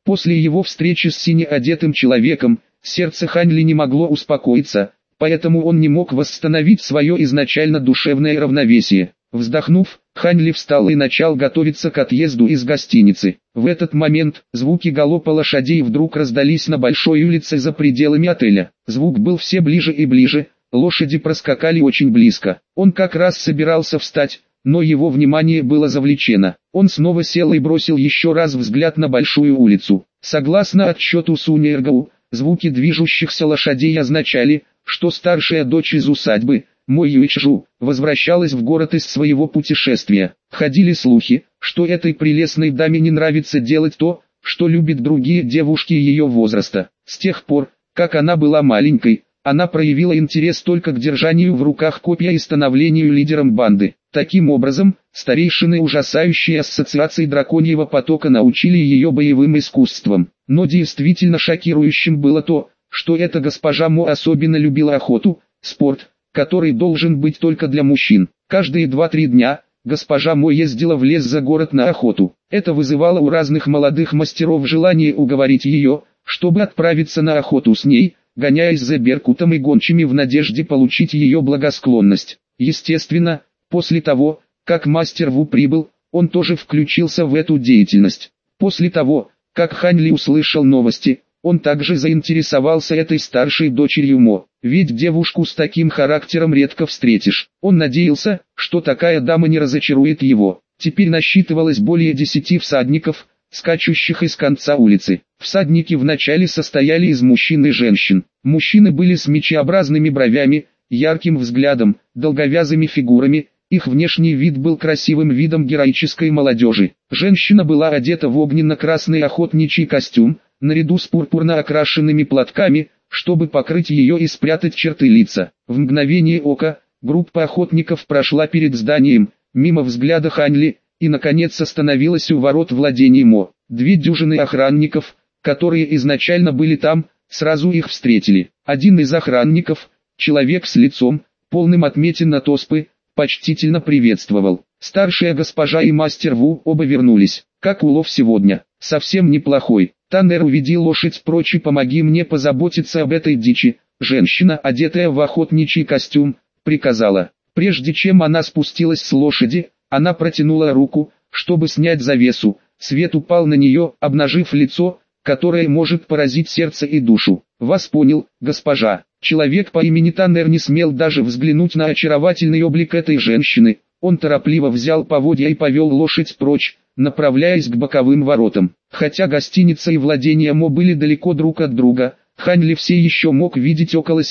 После его встречи с сине-одетым человеком, сердце Хань Ли не могло успокоиться, поэтому он не мог восстановить свое изначально душевное равновесие. Вздохнув, Хань Ли встал и начал готовиться к отъезду из гостиницы. В этот момент, звуки галопа лошадей вдруг раздались на большой улице за пределами отеля. Звук был все ближе и ближе, лошади проскакали очень близко. Он как раз собирался встать, но его внимание было завлечено. Он снова сел и бросил еще раз взгляд на большую улицу. Согласно отчету Суньэргэу, звуки движущихся лошадей означали, что старшая дочь из усадьбы, Мо Юйчжу, возвращалась в город из своего путешествия. Ходили слухи, что этой прелестной даме не нравится делать то, что любят другие девушки ее возраста. С тех пор, как она была маленькой, она проявила интерес только к держанию в руках копья и становлению лидером банды. Таким образом, старейшины ужасающей ассоциации драконьего потока научили ее боевым искусствам. Но действительно шокирующим было то, что эта госпожа Мо особенно любила охоту, спорт, который должен быть только для мужчин. Каждые 2-3 дня, госпожа Мо ездила в лес за город на охоту. Это вызывало у разных молодых мастеров желание уговорить ее, чтобы отправиться на охоту с ней, гоняясь за беркутом и гончими в надежде получить ее благосклонность. Естественно, после того, как мастер Ву прибыл, он тоже включился в эту деятельность. После того, как Хань Ли услышал новости, он также заинтересовался этой старшей дочерью Мо, ведь девушку с таким характером редко встретишь. Он надеялся, что такая дама не разочарует его. Теперь насчитывалось более 10 всадников, скачущих из конца улицы. Всадники вначале состояли из мужчин и женщин. Мужчины были с мечеобразными бровями, ярким взглядом, долговязыми фигурами. Их внешний вид был красивым видом героической молодежи. Женщина была одета в огненно-красный охотничий костюм, наряду с пурпурно окрашенными платками, чтобы покрыть ее и спрятать черты лица. В мгновение ока, группа охотников прошла перед зданием, мимо взгляда Хань Ли, и наконец остановилась у ворот владений Мо. 2 дюжины охранников, которые изначально были там, сразу их встретили. Один из охранников, человек с лицом, полным отметин от оспы, почтительно приветствовал. Старшая госпожа и мастер Ву оба вернулись. Как улов сегодня? Совсем неплохой. Таннер, уведи лошадь прочь и помоги мне позаботиться об этой дичи. Женщина, одетая в охотничий костюм, приказала. Прежде чем она спустилась с лошади, она протянула руку, чтобы снять завесу. Свет упал на нее, обнажив лицо, которое может поразить сердце и душу. Вас понял, госпожа. Человек по имени Таннер не смел даже взглянуть на очаровательный облик этой женщины. Он торопливо взял поводья и повел лошадь прочь, направляясь к боковым воротам. Хотя гостиница и владения Мо были далеко друг от друга, Хань Ли все еще мог видеть около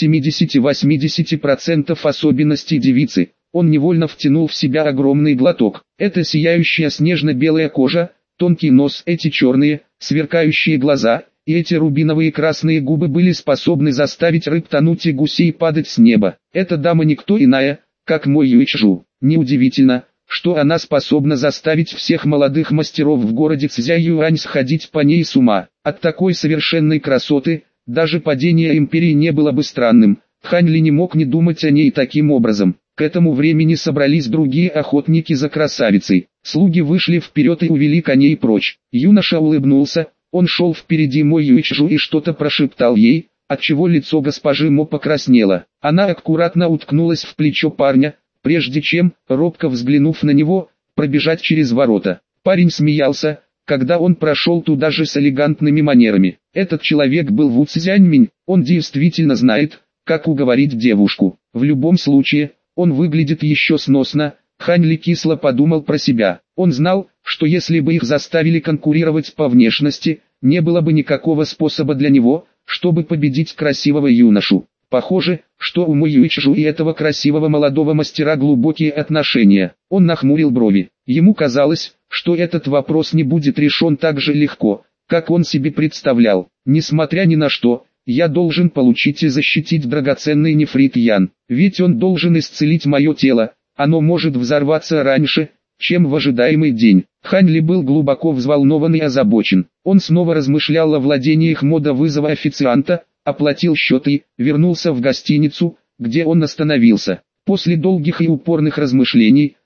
70-80% особенностей девицы. Он невольно втянул в себя огромный глоток. Эта сияющая снежно-белая кожа, тонкий нос, эти черные, сверкающие глаза и эти рубиновые красные губы были способны заставить рыб тонуть и гусей падать с неба. Эта дама никто иная, как Мо Юйчжу. Неудивительно, что она способна заставить всех молодых мастеров в городе Цзяюань сходить по ней с ума. От такой совершенной красоты, даже падение империи не было бы странным. Хань Ли не мог не думать о ней таким образом. К этому времени собрались другие охотники за красавицей. Слуги вышли вперед и увели коней прочь. Юноша улыбнулся, он шел впереди Мо Юйчжу и что-то прошептал ей, отчего лицо госпожи Мо покраснело. Она аккуратно уткнулась в плечо парня, прежде чем, робко взглянув на него, пробежать через ворота. Парень смеялся, когда он прошел туда же с элегантными манерами. Этот человек был Ву Цзяньминь, он действительно знает, как уговорить девушку. В любом случае, он выглядит еще сносно. Хань Ли кисло подумал про себя. Он знал, что если бы их заставили конкурировать по внешности, не было бы никакого способа для него, чтобы победить красивого юношу. Похоже, что у Мо Юйчжу и этого красивого молодого мастера глубокие отношения. Он нахмурил брови. Ему казалось, что этот вопрос не будет решен так же легко, как он себе представлял. Несмотря ни на что, я должен получить и защитить драгоценный нефрит Ян, ведь он должен исцелить мое тело. Оно может взорваться раньше, чем в ожидаемый день. Хань Ли был глубоко взволнован и озабочен. Он снова размышлял о владениях Мо до вызова официанта, оплатил счет и вернулся в гостиницу, где он остановился. После долгих и упорных размышлений,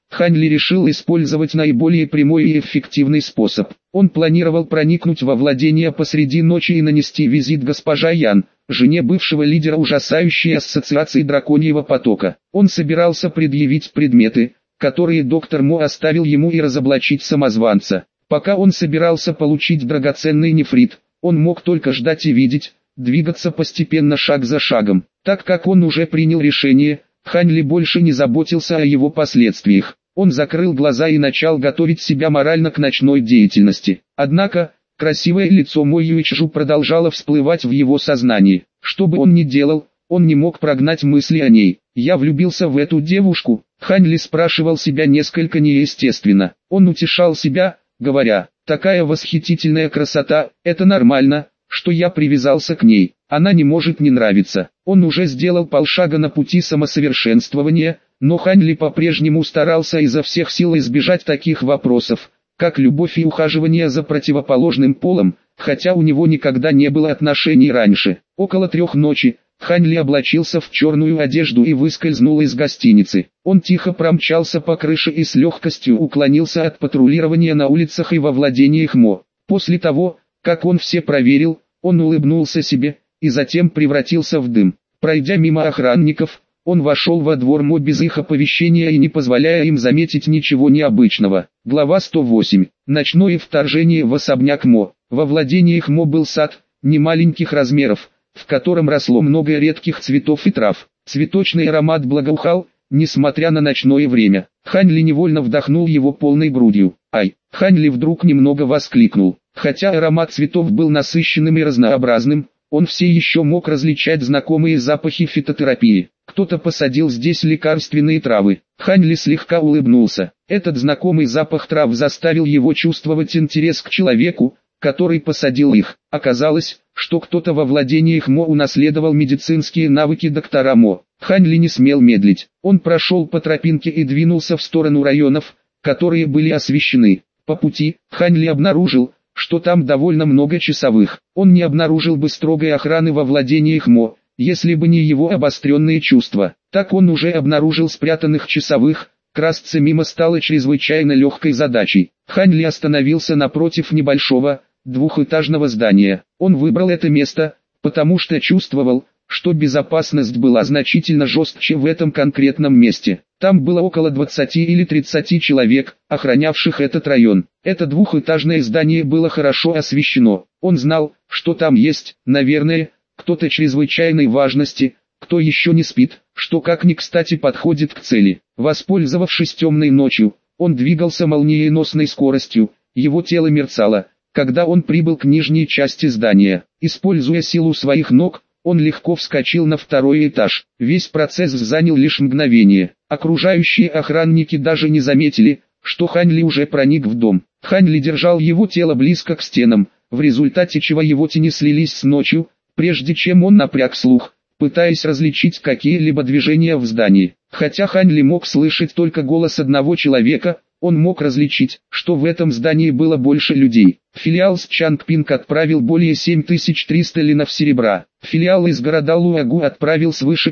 Хань Ли решил использовать наиболее прямой и эффективный способ. Он планировал проникнуть во владение посреди ночи и нанести визит госпоже Ян, жене бывшего лидера ужасающей ассоциации драконьего потока. Он собирался предъявить предметы, которые доктор Мо оставил ему, и разоблачить самозванца. Пока он собирался получить драгоценный нефрит, он мог только ждать и видеть, двигаться постепенно шаг за шагом. Так как он уже принял решение, Хань Ли больше не заботился о его последствиях. Он закрыл глаза и начал готовить себя морально к ночной деятельности. Однако, красивое лицо Мо Юйчжу продолжало всплывать в его сознании. Что бы он ни делал, он не мог прогнать мысли о ней. «Я влюбился в эту девушку», Хань Ли спрашивал себя несколько неестественно. Он утешал себя, говоря: «Такая восхитительная красота, это нормально, что я привязался к ней, она не может не нравиться». Он уже сделал полшага на пути самосовершенствования, но Хань Ли по-прежнему старался изо всех сил избежать таких вопросов, как любовь и ухаживание за противоположным полом, хотя у него никогда не было отношений раньше. Около 3 ночи, Хань Ли облачился в черную одежду и выскользнул из гостиницы. Он тихо промчался по крыше и с легкостью уклонился от патрулирования на улицах и во владениях Мо. После того, как он все проверил, он улыбнулся себе, и затем превратился в дым. Пройдя мимо охранников, он вошел во двор Мо без их оповещения и не позволяя им заметить ничего необычного. Глава 108. Ночное вторжение в особняк Мо. Во владениях Мо был сад, немаленьких размеров, в котором росло много редких цветов и трав. Цветочный аромат благоухал, несмотря на ночное время. Хань Ли невольно вдохнул его полной грудью. «Ай!» Хань Ли вдруг немного воскликнул. Хотя аромат цветов был насыщенным и разнообразным, он все еще мог различать знакомые запахи фитотерапии. Кто-то посадил здесь лекарственные травы. Хань Ли слегка улыбнулся. Этот знакомый запах трав заставил его чувствовать интерес к человеку, который посадил их. Оказалось, что кто-то во владениях Мо унаследовал медицинские навыки доктора Мо. Хань Ли не смел медлить. Он прошел по тропинке и двинулся в сторону районов, которые были освещены. По пути, Хань Ли обнаружил, что там довольно много часовых. Он не обнаружил бы строгой охраны во владениях Мо, если бы не его обостренные чувства. Так он уже обнаружил спрятанных часовых. Красться мимо стало чрезвычайно легкой задачей. Хань Ли остановился напротив небольшого, двухэтажного здания. Он выбрал это место, потому что чувствовал, что безопасность была значительно жестче в этом конкретном месте. Там было около 20 или 30 человек, охранявших этот район. Это двухэтажное здание было хорошо освещено. Он знал, что там есть, наверное, кто-то чрезвычайной важности, кто еще не спит, что как ни кстати подходит к цели. Воспользовавшись темной ночью, он двигался молниеносной скоростью, его тело мерцало, когда он прибыл к нижней части здания. Используя силу своих ног, он легко вскочил на 2-й этаж. Весь процесс занял лишь мгновение. Окружающие охранники даже не заметили, что Хань Ли уже проник в дом. Хань Ли держал его тело близко к стенам, в результате чего его тени слились с ночью, прежде чем он напряг слух, пытаясь различить какие-либо движения в здании. Хотя Хань Ли мог слышать только голос одного человека, он мог различить, что в этом здании было больше людей. Филиал с Чангпинг отправил более 7300 линов серебра. Филиал из города Луагу отправил свыше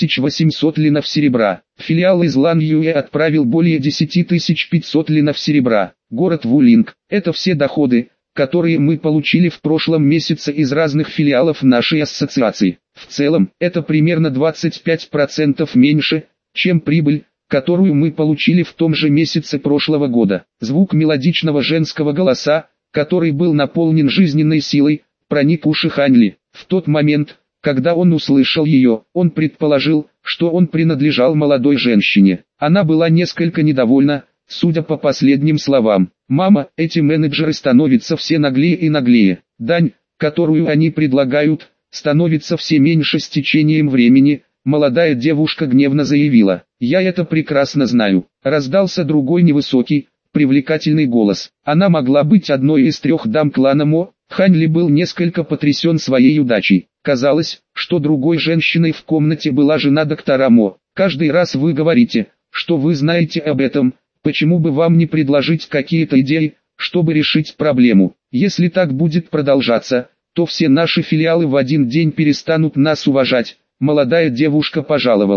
5800 линов серебра. Филиал из Ланьюэ отправил более 10500 линов серебра. Город Вулинг – это все доходы, которые мы получили в прошлом месяце из разных филиалов нашей ассоциации. В целом, это примерно 25% меньше, чем прибыль, которую мы получили в том же месяце прошлого года. Звук мелодичного женского голоса, который был наполнен жизненной силой, проник в уши Хань Ли. В тот момент, когда он услышал ее, он предположил, что он принадлежал молодой женщине. Она была несколько недовольна, судя по последним словам. «Мама, эти менеджеры становятся все наглее и наглее. Дань, которую они предлагают, становится все меньше с течением времени», молодая девушка гневно заявила. «Я это прекрасно знаю». Раздался другой невысокий, привлекательный голос. Она могла быть одной из 3 дам клана Мо. Хань Ли был несколько потрясен своей удачей. Казалось, что другой женщиной в комнате была жена доктора Мо. «Каждый раз вы говорите, что вы знаете об этом, почему бы вам не предложить какие-то идеи, чтобы решить проблему? Если так будет продолжаться, то все наши филиалы в один день перестанут нас уважать». Молодая девушка пожаловалась.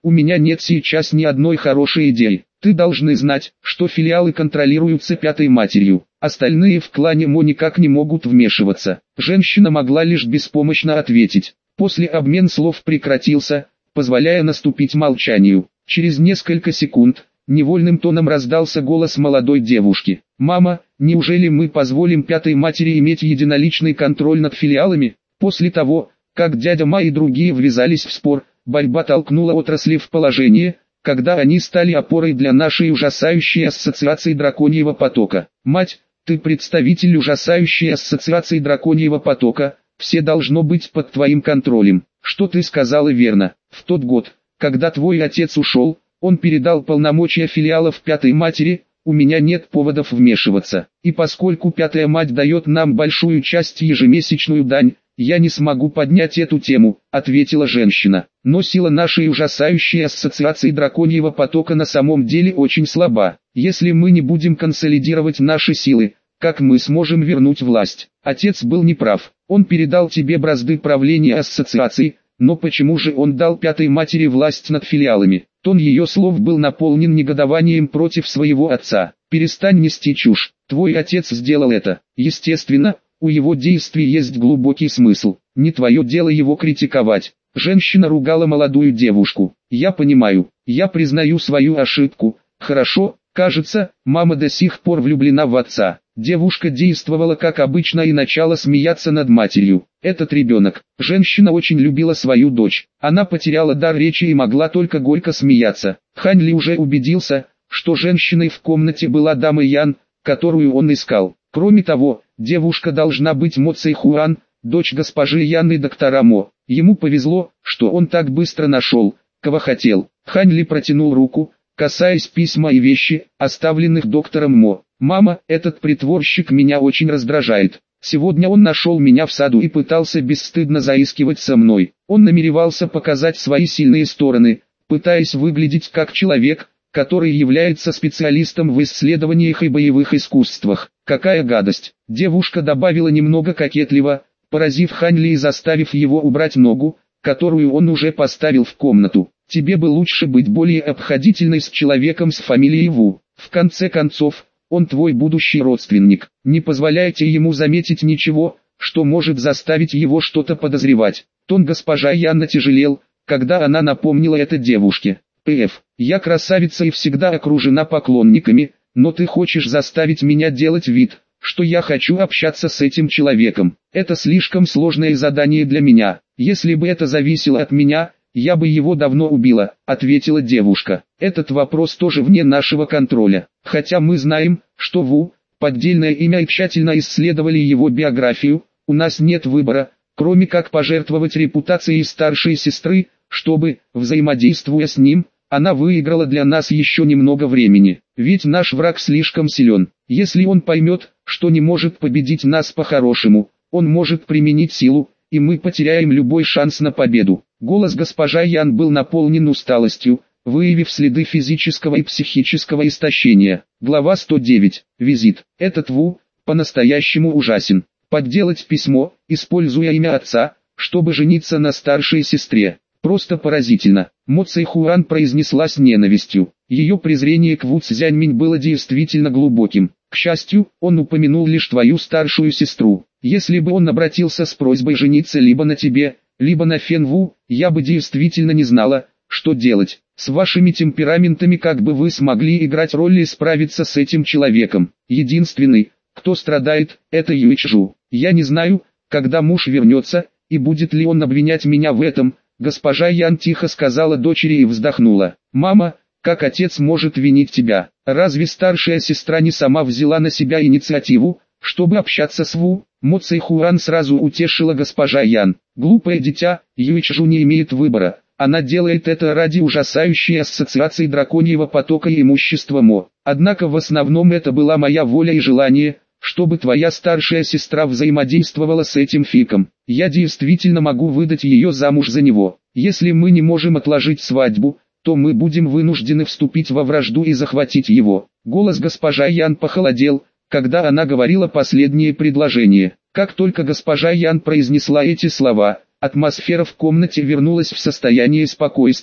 у меня нет сейчас ни одной хорошей идеи. Ты должны знать, что филиалы контролируются пятой матерью. Остальные в клане Мо никак не могут вмешиваться. Женщина могла лишь беспомощно ответить. После обмен слов прекратился, позволяя наступить молчанию. Через несколько секунд, невольным тоном раздался голос молодой девушки. «Мама, неужели мы позволим пятой матери иметь единоличный контроль над филиалами?» После того, как дядя Ма и другие ввязались в спор, борьба толкнула отрасли в положение, когда они стали опорой для нашей ужасающей ассоциации драконьего потока. Мать, ты представитель ужасающей ассоциации драконьего потока, все должно быть под твоим контролем. Что ты сказала верно. В тот год, когда твой отец ушел, он передал полномочия филиалов пятой матери, у меня нет поводов вмешиваться. И поскольку пятая мать дает нам большую часть ежемесячную дань, я не смогу поднять эту тему, ответила женщина. Но сила нашей ужасающей ассоциации драконьего потока на самом деле очень слаба. Если мы не будем консолидировать наши силы, как мы сможем вернуть власть? Отец был неправ. Он передал тебе бразды правления ассоциации, но почему же он дал пятой матери власть над филиалами? Тон ее слов был наполнен негодованием против своего отца. Перестань нести чушь. Твой отец сделал это. Естественно, у его действий есть глубокий смысл. Не твое дело его критиковать. Женщина ругала молодую девушку. Я понимаю, я признаю свою ошибку. Хорошо, кажется, мама до сих пор влюблена в отца. Девушка действовала как обычно и начала смеяться над матерью. Этот ребенок. Женщина очень любила свою дочь. Она потеряла дар речи и могла только горько смеяться. Хань Ли уже убедился, что женщиной в комнате была дама Ян, которую он искал. Кроме того, девушка должна быть Мо Цэй Хуан, дочь госпожи Ян и доктора Мо. Ему повезло, что он так быстро нашел, кого хотел. Хань Ли протянул руку, касаясь письма и вещи, оставленных доктором Мо. «Мама, этот притворщик меня очень раздражает. Сегодня он нашел меня в саду и пытался бесстыдно заискивать со мной. Он намеревался показать свои сильные стороны, пытаясь выглядеть как человек, который является специалистом в исследованиях и боевых искусствах. Какая гадость!» Девушка добавила немного кокетливо, поразив Хань Ли и заставив его убрать ногу, которую он уже поставил в комнату. «Тебе бы лучше быть более обходительной с человеком с фамилией Ву. В конце концов, он твой будущий родственник. Не позволяйте ему заметить ничего, что может заставить его что-то подозревать». Тон госпожа Ян тяжелел, когда она напомнила это девушке. «П.Ф. Я красавица и всегда окружена поклонниками, но ты хочешь заставить меня делать вид, что я хочу общаться с этим человеком. Это слишком сложное задание для меня. Если бы это зависело от меня, я бы его давно убила», — ответила девушка. «Этот вопрос тоже вне нашего контроля. Хотя мы знаем, что Ву, поддельное имя, и тщательно исследовали его биографию, у нас нет выбора, кроме как пожертвовать репутацией старшей сестры, чтобы, взаимодействуя с ним, она выиграла для нас еще немного времени. Ведь наш враг слишком силен. Если он поймет, что не может победить нас по-хорошему, он может применить силу, и мы потеряем любой шанс на победу». Голос госпожа Ян был наполнен усталостью, выявив следы физического и психического истощения. Глава 109. Визит. Этот Ву, по-настоящему ужасен. Подделать письмо, используя имя отца, чтобы жениться на старшей сестре. Просто поразительно. Мо Цэй Хуан произнесла с ненавистью. Ее презрение к Ву Цзяньминь было действительно глубоким. К счастью, он упомянул лишь твою старшую сестру. Если бы он обратился с просьбой жениться либо на тебе, либо на Фен Ву, я бы действительно не знала, что делать. С вашими темпераментами как бы вы смогли играть роль и справиться с этим человеком. Единственный, кто страдает, это Юйчжу. Я не знаю, когда муж вернется, и будет ли он обвинять меня в этом. Госпожа Ян тихо сказала дочери и вздохнула. «Мама, как отец может винить тебя? Разве старшая сестра не сама взяла на себя инициативу, чтобы общаться с Ву?» Мо Цэй Хуан сразу утешила госпожа Ян. «Глупое дитя, Юйчжу не имеет выбора. Она делает это ради ужасающей ассоциации драконьего потока и имущества Мо. Однако в основном это была моя воля и желание, чтобы твоя старшая сестра взаимодействовала с этим фиком. Я действительно могу выдать ее замуж за него. Если мы не можем отложить свадьбу, то мы будем вынуждены вступить во вражду и захватить его». Голос госпожа Ян похолодел, когда она говорила последнее предложение. Как только госпожа Ян произнесла эти слова, атмосфера в комнате вернулась в состояние спокойствия.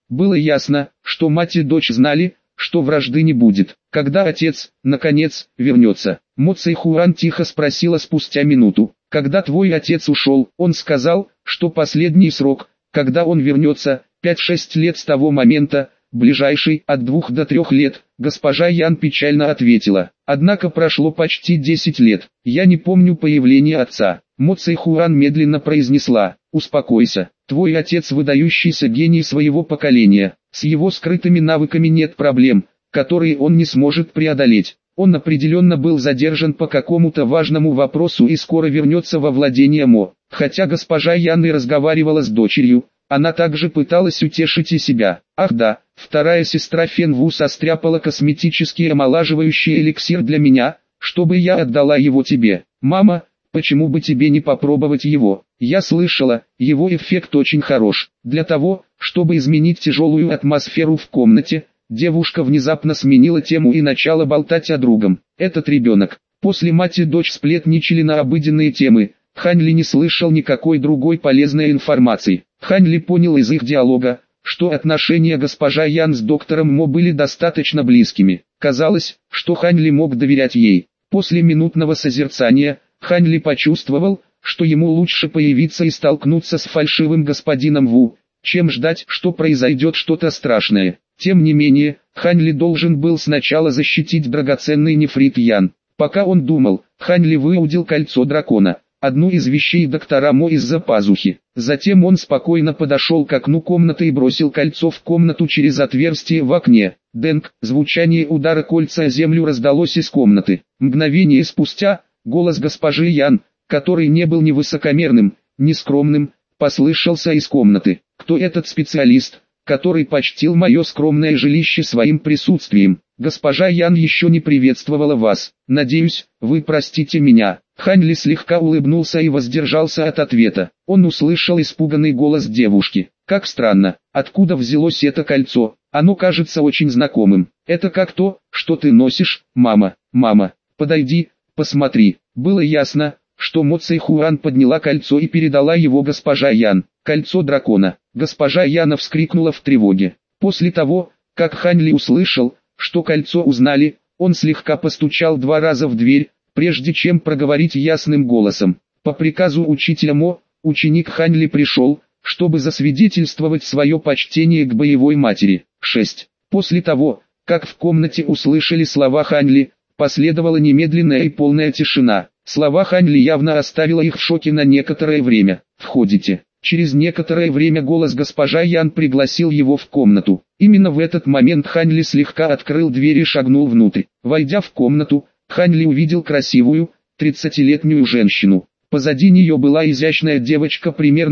Было ясно, что мать и дочь знали, что вражды не будет. Когда отец, наконец, вернется? Мо Цзэйхуан тихо спросила спустя минуту. Когда твой отец ушел, он сказал, что последний срок, когда он вернется, 5-6 лет с того момента, ближайший от 2 до 3 лет, госпожа Ян печально ответила. Однако прошло почти 10 лет, я не помню появления отца. Мо Цзэйхуан медленно произнесла, успокойся, твой отец выдающийся гений своего поколения, с его скрытыми навыками нет проблем, которые он не сможет преодолеть. Он определенно был задержан по какому-то важному вопросу и скоро вернется во владение Мо. Хотя госпожа Ян и разговаривала с дочерью, она также пыталась утешить и себя. Ах да, вторая сестра Фен Ву состряпала косметический омолаживающий эликсир для меня, чтобы я отдала его тебе. Мама, почему бы тебе не попробовать его? Я слышала, его эффект очень хорош. Для того, чтобы изменить тяжелую атмосферу в комнате, девушка внезапно сменила тему и начала болтать о другом. Этот ребенок. После мать и дочь сплетничали на обыденные темы. Хань Ли не слышал никакой другой полезной информации. Хань Ли понял из их диалога, что отношения госпожа Ян с доктором Мо были достаточно близкими. Казалось, что Хань Ли мог доверять ей. После минутного созерцания, Хань Ли почувствовал, что ему лучше появиться и столкнуться с фальшивым господином Ву, чем ждать, что произойдет что-то страшное. Тем не менее, Хань Ли должен был сначала защитить драгоценный нефрит Ян. Пока он думал, Хань Ли выудил кольцо дракона, одну из вещей доктора Мо из-за пазухи. Затем он спокойно подошел к окну комнаты и бросил кольцо в комнату через отверстие в окне. Дэнг, звучание удара кольца о землю раздалось из комнаты. Мгновение спустя, голос госпожи Ян, который не был ни высокомерным, ни скромным, послышался из комнаты. Кто этот специалист, который почтил мое скромное жилище своим присутствием? Госпожа Ян еще не приветствовала вас. Надеюсь, вы простите меня. Хань Ли слегка улыбнулся и воздержался от ответа. Он услышал испуганный голос девушки. Как странно, откуда взялось это кольцо? Оно кажется очень знакомым. Это как то, что ты носишь, мама. Мама, подойди, посмотри. Было ясно, что Мо Цзэйхуан подняла кольцо и передала его госпожа Ян. Кольцо дракона. Госпожа Яна вскрикнула в тревоге. После того, как Хань Ли услышал, что кольцо узнали, он слегка постучал 2 раза в дверь, прежде чем проговорить ясным голосом. По приказу учителя Мо, ученик Хань Ли пришел, чтобы засвидетельствовать свое почтение к боевой матери. 6. После того, как в комнате услышали слова Хань Ли, последовала немедленная и полная тишина. Слова Хань Ли явно оставила их в шоке на некоторое время. «Входите». Через некоторое время голос госпожа Ян пригласил его в комнату. Именно в этот момент Хань Ли слегка открыл дверь и шагнул внутрь. Войдя в комнату, Хань Ли увидел красивую, 30-летнюю женщину. Позади нее была изящная девочка примерно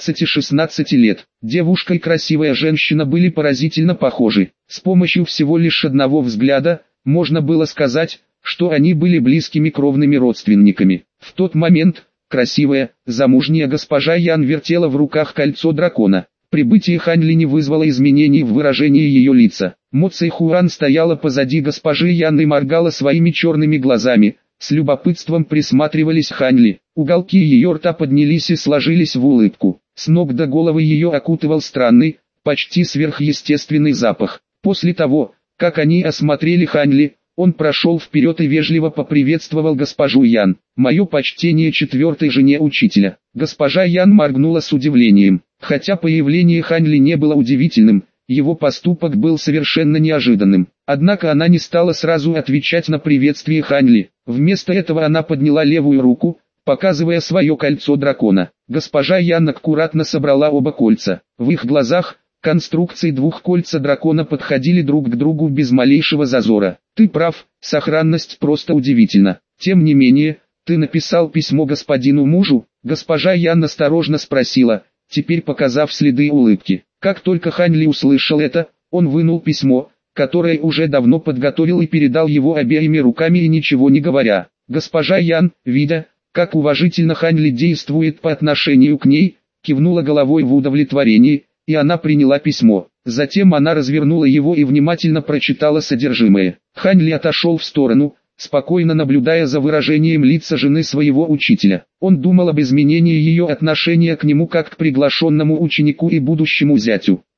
15-16 лет. Девушка и красивая женщина были поразительно похожи. С помощью всего лишь одного взгляда, можно было сказать, что они были близкими кровными родственниками. В тот момент, красивая, замужняя госпожа Ян вертела в руках кольцо дракона. Прибытие Хань Ли не вызвало изменений в выражении ее лица. Мо Цзэйхуан стояла позади госпожи Ян и моргала своими черными глазами, с любопытством присматривались Хань Ли. Уголки ее рта поднялись и сложились в улыбку. С ног до головы ее окутывал странный, почти сверхъестественный запах. После того, как они осмотрели Хань Ли, он прошел вперед и вежливо поприветствовал госпожу Ян. «Мое почтение 4-й жене учителя». Госпожа Ян моргнула с удивлением. Хотя появление Хань Ли не было удивительным, его поступок был совершенно неожиданным. Однако она не стала сразу отвечать на приветствие Хань Ли. Вместо этого она подняла левую руку, показывая свое кольцо дракона. Госпожа Ян аккуратно собрала оба кольца. В их глазах конструкции 2 кольца дракона подходили друг к другу без малейшего зазора. «Ты прав, сохранность просто удивительна. Тем не менее, ты написал письмо господину мужу?» Госпожа Ян осторожно спросила, теперь показав следы улыбки. Как только Хань Ли услышал это, он вынул письмо, которое уже давно подготовил и передал его обеими руками и ничего не говоря. Госпожа Ян, видя, как уважительно Хань Ли действует по отношению к ней, кивнула головой в удовлетворении, и она приняла письмо. Затем она развернула его и внимательно прочитала содержимое. Хань Ли отошел в сторону, спокойно наблюдая за выражением лица жены своего учителя. Он думал об изменении ее отношения к нему как к приглашенному ученику и будущему зятю.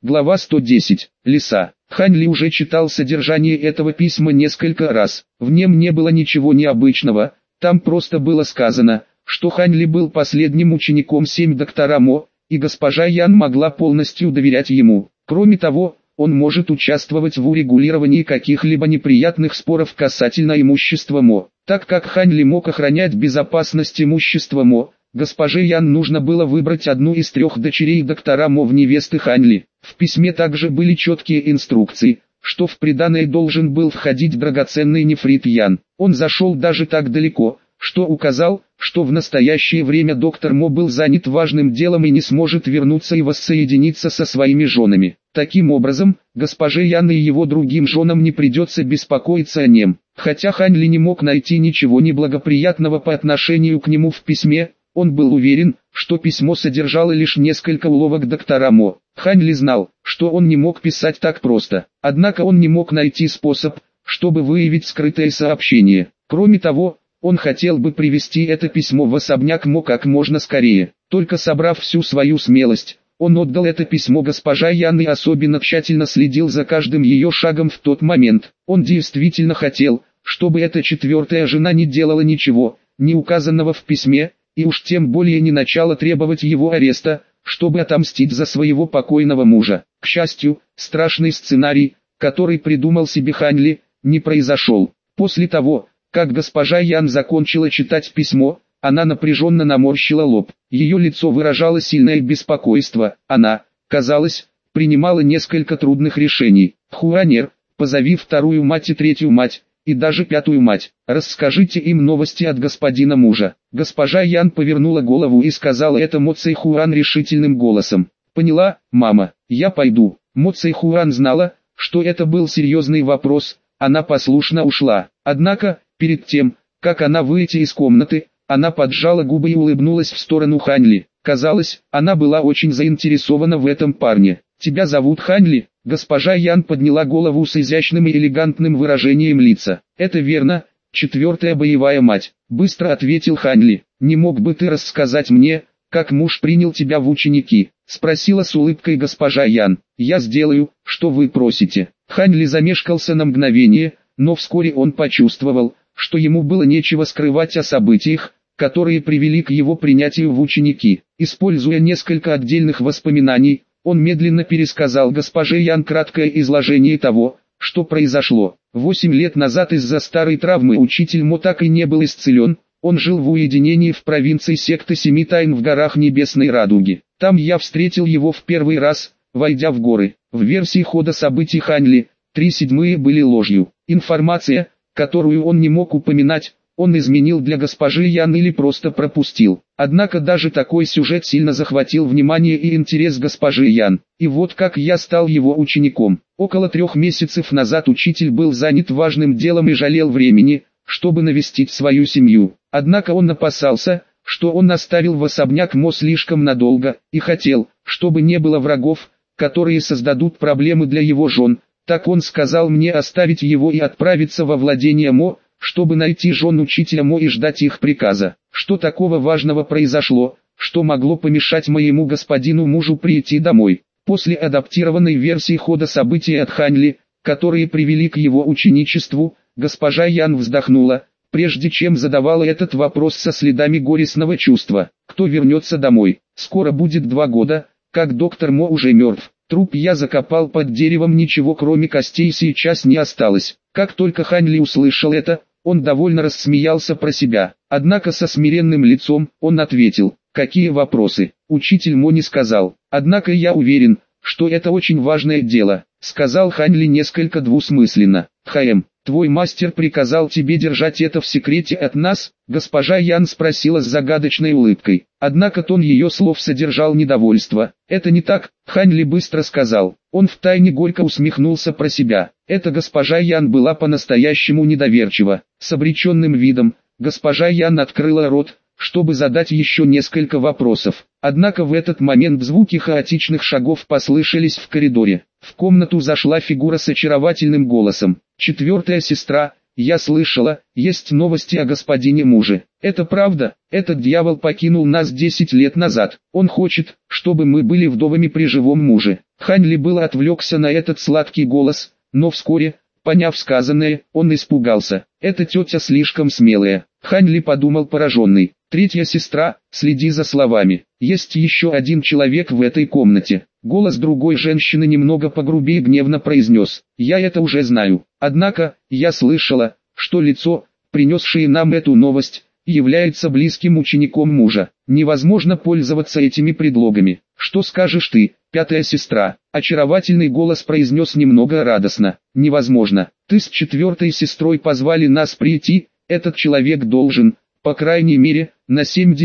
Глава 110. Лиса. Хань Ли уже читал содержание этого письма несколько раз. В нем не было ничего необычного, там просто было сказано, что Хань Ли был последним учеником 7 доктора Мо, и госпожа Ян могла полностью доверять ему. Кроме того, он может участвовать в урегулировании каких-либо неприятных споров касательно имущества Мо. Так как Хань Ли мог охранять безопасность имущества Мо, госпоже Ян нужно было выбрать одну из 3 дочерей доктора Мо в невесты Хань Ли. В письме также были четкие инструкции, что в приданое должен был входить драгоценный нефрит Ян. Он зашел даже так далеко, что указал, что в настоящее время доктор Мо был занят важным делом и не сможет вернуться и воссоединиться со своими женами. Таким образом, госпоже Ян и его другим женам не придется беспокоиться о нем. Хотя Хань Ли не мог найти ничего неблагоприятного по отношению к нему в письме, он был уверен, что письмо содержало лишь несколько уловок доктора Мо. Хань Ли знал, что он не мог писать так просто, однако он не мог найти способ, чтобы выявить скрытое сообщение. Кроме того, он хотел бы привести это письмо в особняк Мо как можно скорее. Только собрав всю свою смелость, он отдал это письмо госпоже Ян и особенно тщательно следил за каждым ее шагом в тот момент. Он действительно хотел, чтобы эта 4-я жена не делала ничего, не указанного в письме, и уж тем более не начала требовать его ареста, чтобы отомстить за своего покойного мужа. К счастью, страшный сценарий, который придумал себе Хань Ли, не произошел. После того, как госпожа Ян закончила читать письмо, она напряженно наморщила лоб. Ее лицо выражало сильное беспокойство. Она, казалось, принимала несколько трудных решений. Хуанер, позови 2-ю мать и 3-ю мать, и даже 5-ю мать. Расскажите им новости от господина мужа. Госпожа Ян повернула голову и сказала это Мо Цэй Хуан решительным голосом. Поняла, мама, я пойду. Мо Цэй Хуан знала, что это был серьезный вопрос, она послушно ушла. Однако, перед тем, как она выйти из комнаты, она поджала губы и улыбнулась в сторону Хань Ли. Казалось, она была очень заинтересована в этом парне. «Тебя зовут Хань Ли?» Госпожа Ян подняла голову с изящным и элегантным выражением лица. «Это верно, 4-я боевая мать», — быстро ответил Хань Ли. «Не мог бы ты рассказать мне, как муж принял тебя в ученики?» — спросила с улыбкой госпожа Ян. «Я сделаю, что вы просите». Хань Ли замешкался на мгновение, но вскоре он почувствовал, что ему было нечего скрывать о событиях, которые привели к его принятию в ученики. Используя несколько отдельных воспоминаний, он медленно пересказал госпоже Ян краткое изложение того, что произошло. 8 лет назад из-за старой травмы учитель Мо так и не был исцелен, он жил в уединении в провинции секты Семи Тайн в горах Небесной Радуги. Там я встретил его в первый раз, войдя в горы. В версии хода событий Хань Ли, 3/7 были ложью. Информация, которую он не мог упоминать, он изменил для госпожи Ян или просто пропустил. Однако даже такой сюжет сильно захватил внимание и интерес госпожи Ян. И вот как я стал его учеником. Около 3 месяцев назад учитель был занят важным делом и жалел времени, чтобы навестить свою семью. Однако он опасался, что он оставил в особняк Мо слишком надолго, и хотел, чтобы не было врагов, которые создадут проблемы для его жен. Так он сказал мне оставить его и отправиться во владение Мо, чтобы найти жен учителя Мо и ждать их приказа. Что такого важного произошло, что могло помешать моему господину мужу прийти домой? После адаптированной версии хода событий от Хань Ли, которые привели к его ученичеству, госпожа Ян вздохнула, прежде чем задавала этот вопрос со следами горестного чувства. Кто вернется домой? Скоро будет 2 года, как доктор Мо уже мертв. Труп я закопал под деревом, ничего кроме костей сейчас не осталось. Как только Хань Ли услышал это, он довольно рассмеялся про себя. Однако со смиренным лицом он ответил: «Какие вопросы?» Учитель Мо не сказал. «Однако я уверен, что это очень важное дело», — сказал Хань Ли несколько двусмысленно. Твой мастер приказал тебе держать это в секрете от нас?» Госпожа Ян спросила с загадочной улыбкой. Однако тон ее слов содержал недовольство. «Это не так», — Хань Ли быстро сказал. Он втайне горько усмехнулся про себя. Эта госпожа Ян была по-настоящему недоверчива. С обреченным видом, госпожа Ян открыла рот, чтобы задать еще несколько вопросов. Однако в этот момент звуки хаотичных шагов послышались в коридоре. В комнату зашла фигура с очаровательным голосом. 4-я сестра, я слышала, есть новости о господине муже. Это правда, этот дьявол покинул нас 10 лет назад. Он хочет, чтобы мы были вдовами при живом муже. Хань Ли был отвлекся на этот сладкий голос, но вскоре, поняв сказанное, он испугался. Эта тетя слишком смелая. Хань Ли подумал пораженный. Третья сестра, следи за словами. Есть еще один человек в этой комнате. Голос другой женщины немного погрубее гневно произнес. Я это уже знаю. Однако, я слышала, что лицо, принесшее нам эту новость, является близким учеником мужа. Невозможно пользоваться этими предлогами. Что скажешь ты, пятая сестра? Очаровательный голос произнес немного радостно. Невозможно. Ты с четвертой сестрой позвали нас прийти, этот человек должен, по крайней мере, на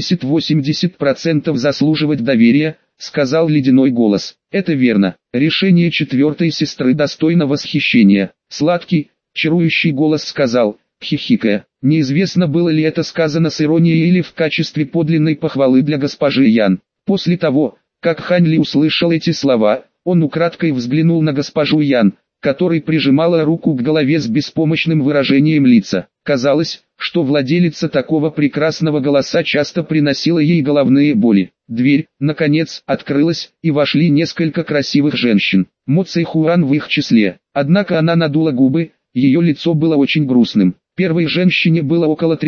70-80% заслуживать доверия, сказал ледяной голос. Это верно. Решение четвертой сестры достойно восхищения. Сладкий, чарующий голос сказал, хихикая. Неизвестно, было ли это сказано с иронией или в качестве подлинной похвалы для госпожи Ян. После того, как Хань Ли услышал эти слова, он украдкой взглянул на госпожу Ян, которая прижимала руку к голове с беспомощным выражением лица. Казалось, что владелица такого прекрасного голоса часто приносила ей головные боли. Дверь, наконец, открылась, и вошли несколько красивых женщин. Мо Цэй Хуан в их числе. Однако она надула губы, ее лицо было очень грустным. Первой женщине было около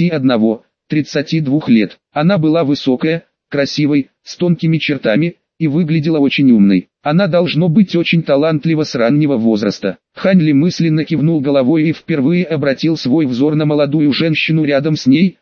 31-32 лет. Она была высокая, красивой, с тонкими чертами, и выглядела очень умной. Она должно быть очень талантлива с раннего возраста. Хань Ли мысленно кивнул головой и впервые обратил свой взор на молодую женщину рядом с ней,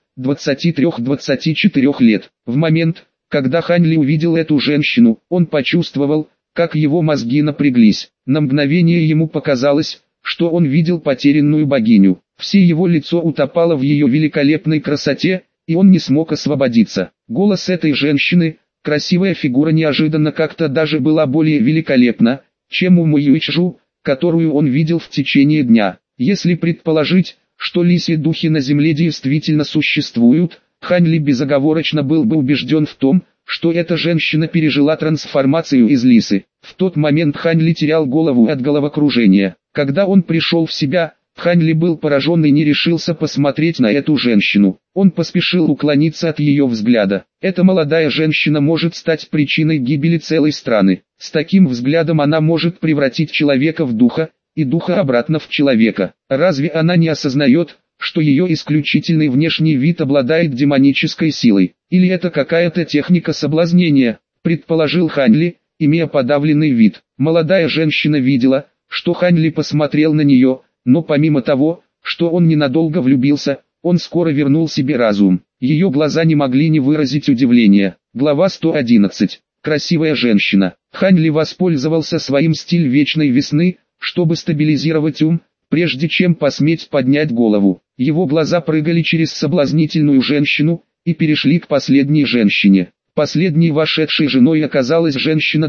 23-24 лет. В момент, когда Хань Ли увидел эту женщину, он почувствовал, как его мозги напряглись. На мгновение ему показалось, что он видел потерянную богиню. Все его лицо утопало в ее великолепной красоте, и он не смог освободиться. Голос этой женщины, красивая фигура неожиданно как-то даже была более великолепна, чем у Мо Юйчжу, которую он видел в течение дня. Если предположить, что лисьи духи на земле действительно существуют, Хань Ли безоговорочно был бы убежден в том, что эта женщина пережила трансформацию из лисы. В тот момент Хань Ли терял голову от головокружения. Когда он пришел в себя, Хань Ли был поражен и не решился посмотреть на эту женщину. Он поспешил уклониться от ее взгляда. Эта молодая женщина может стать причиной гибели целой страны. С таким взглядом она может превратить человека в духа, и духа обратно в человека. Разве она не осознает, что ее исключительный внешний вид обладает демонической силой? Или это какая-то техника соблазнения, предположил Хань Ли, имея подавленный вид. Молодая женщина видела, что Хань Ли посмотрел на нее, но помимо того, что он ненадолго влюбился, он скоро вернул себе разум. Ее глаза не могли не выразить удивления. Глава 111. Красивая женщина. Хань Ли воспользовался своим стиль вечной весны, чтобы стабилизировать ум, прежде чем посметь поднять голову. Его глаза прыгали через соблазнительную женщину, и перешли к последней женщине. Последней вошедшей женой оказалась женщина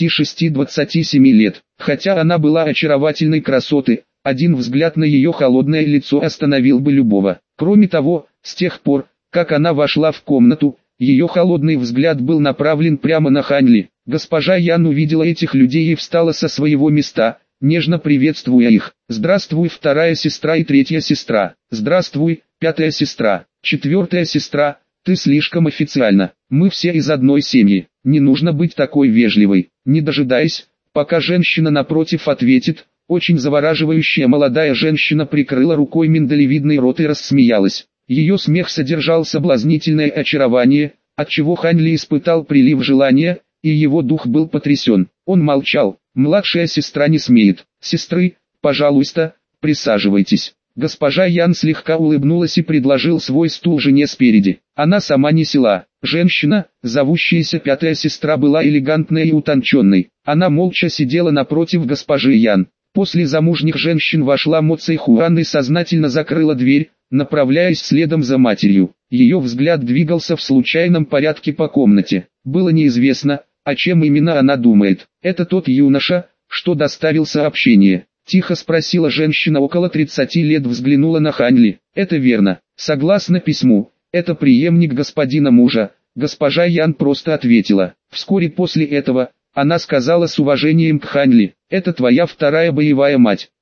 26-27 лет. Хотя она была очаровательной красоты, один взгляд на ее холодное лицо остановил бы любого. Кроме того, с тех пор, как она вошла в комнату, ее холодный взгляд был направлен прямо на Хань Ли. Госпожа Ян увидела этих людей и встала со своего места, нежно приветствуя их. «Здравствуй, вторая сестра и третья сестра. Здравствуй, пятая сестра. Четвертая сестра, ты слишком официально. Мы все из одной семьи. Не нужно быть такой вежливой». Не дожидаясь, пока женщина напротив ответит, очень завораживающая молодая женщина прикрыла рукой миндалевидный рот и рассмеялась. Ее смех содержал соблазнительное очарование, отчего Хань Ли испытал прилив желания, и его дух был потрясен. Он молчал. «Младшая сестра не смеет. Сестры, пожалуйста, присаживайтесь». Госпожа Ян слегка улыбнулась и предложил свой стул жене спереди. Она сама не села. Женщина, зовущаяся пятая сестра, была элегантной и утонченной. Она молча сидела напротив госпожи Ян. После замужних женщин вошла Мо Цэй Хуан и сознательно закрыла дверь, направляясь следом за матерью. Ее взгляд двигался в случайном порядке по комнате. Было неизвестно, о чем именно она думает. «Это тот юноша, что доставил сообщение?» — тихо спросила женщина около 30 лет, взглянула на Хань Ли. «Это верно. Согласно письму, это преемник господина мужа», — госпожа Ян просто ответила. Вскоре после этого, она сказала с уважением к Хань Ли: «Это твоя вторая боевая мать.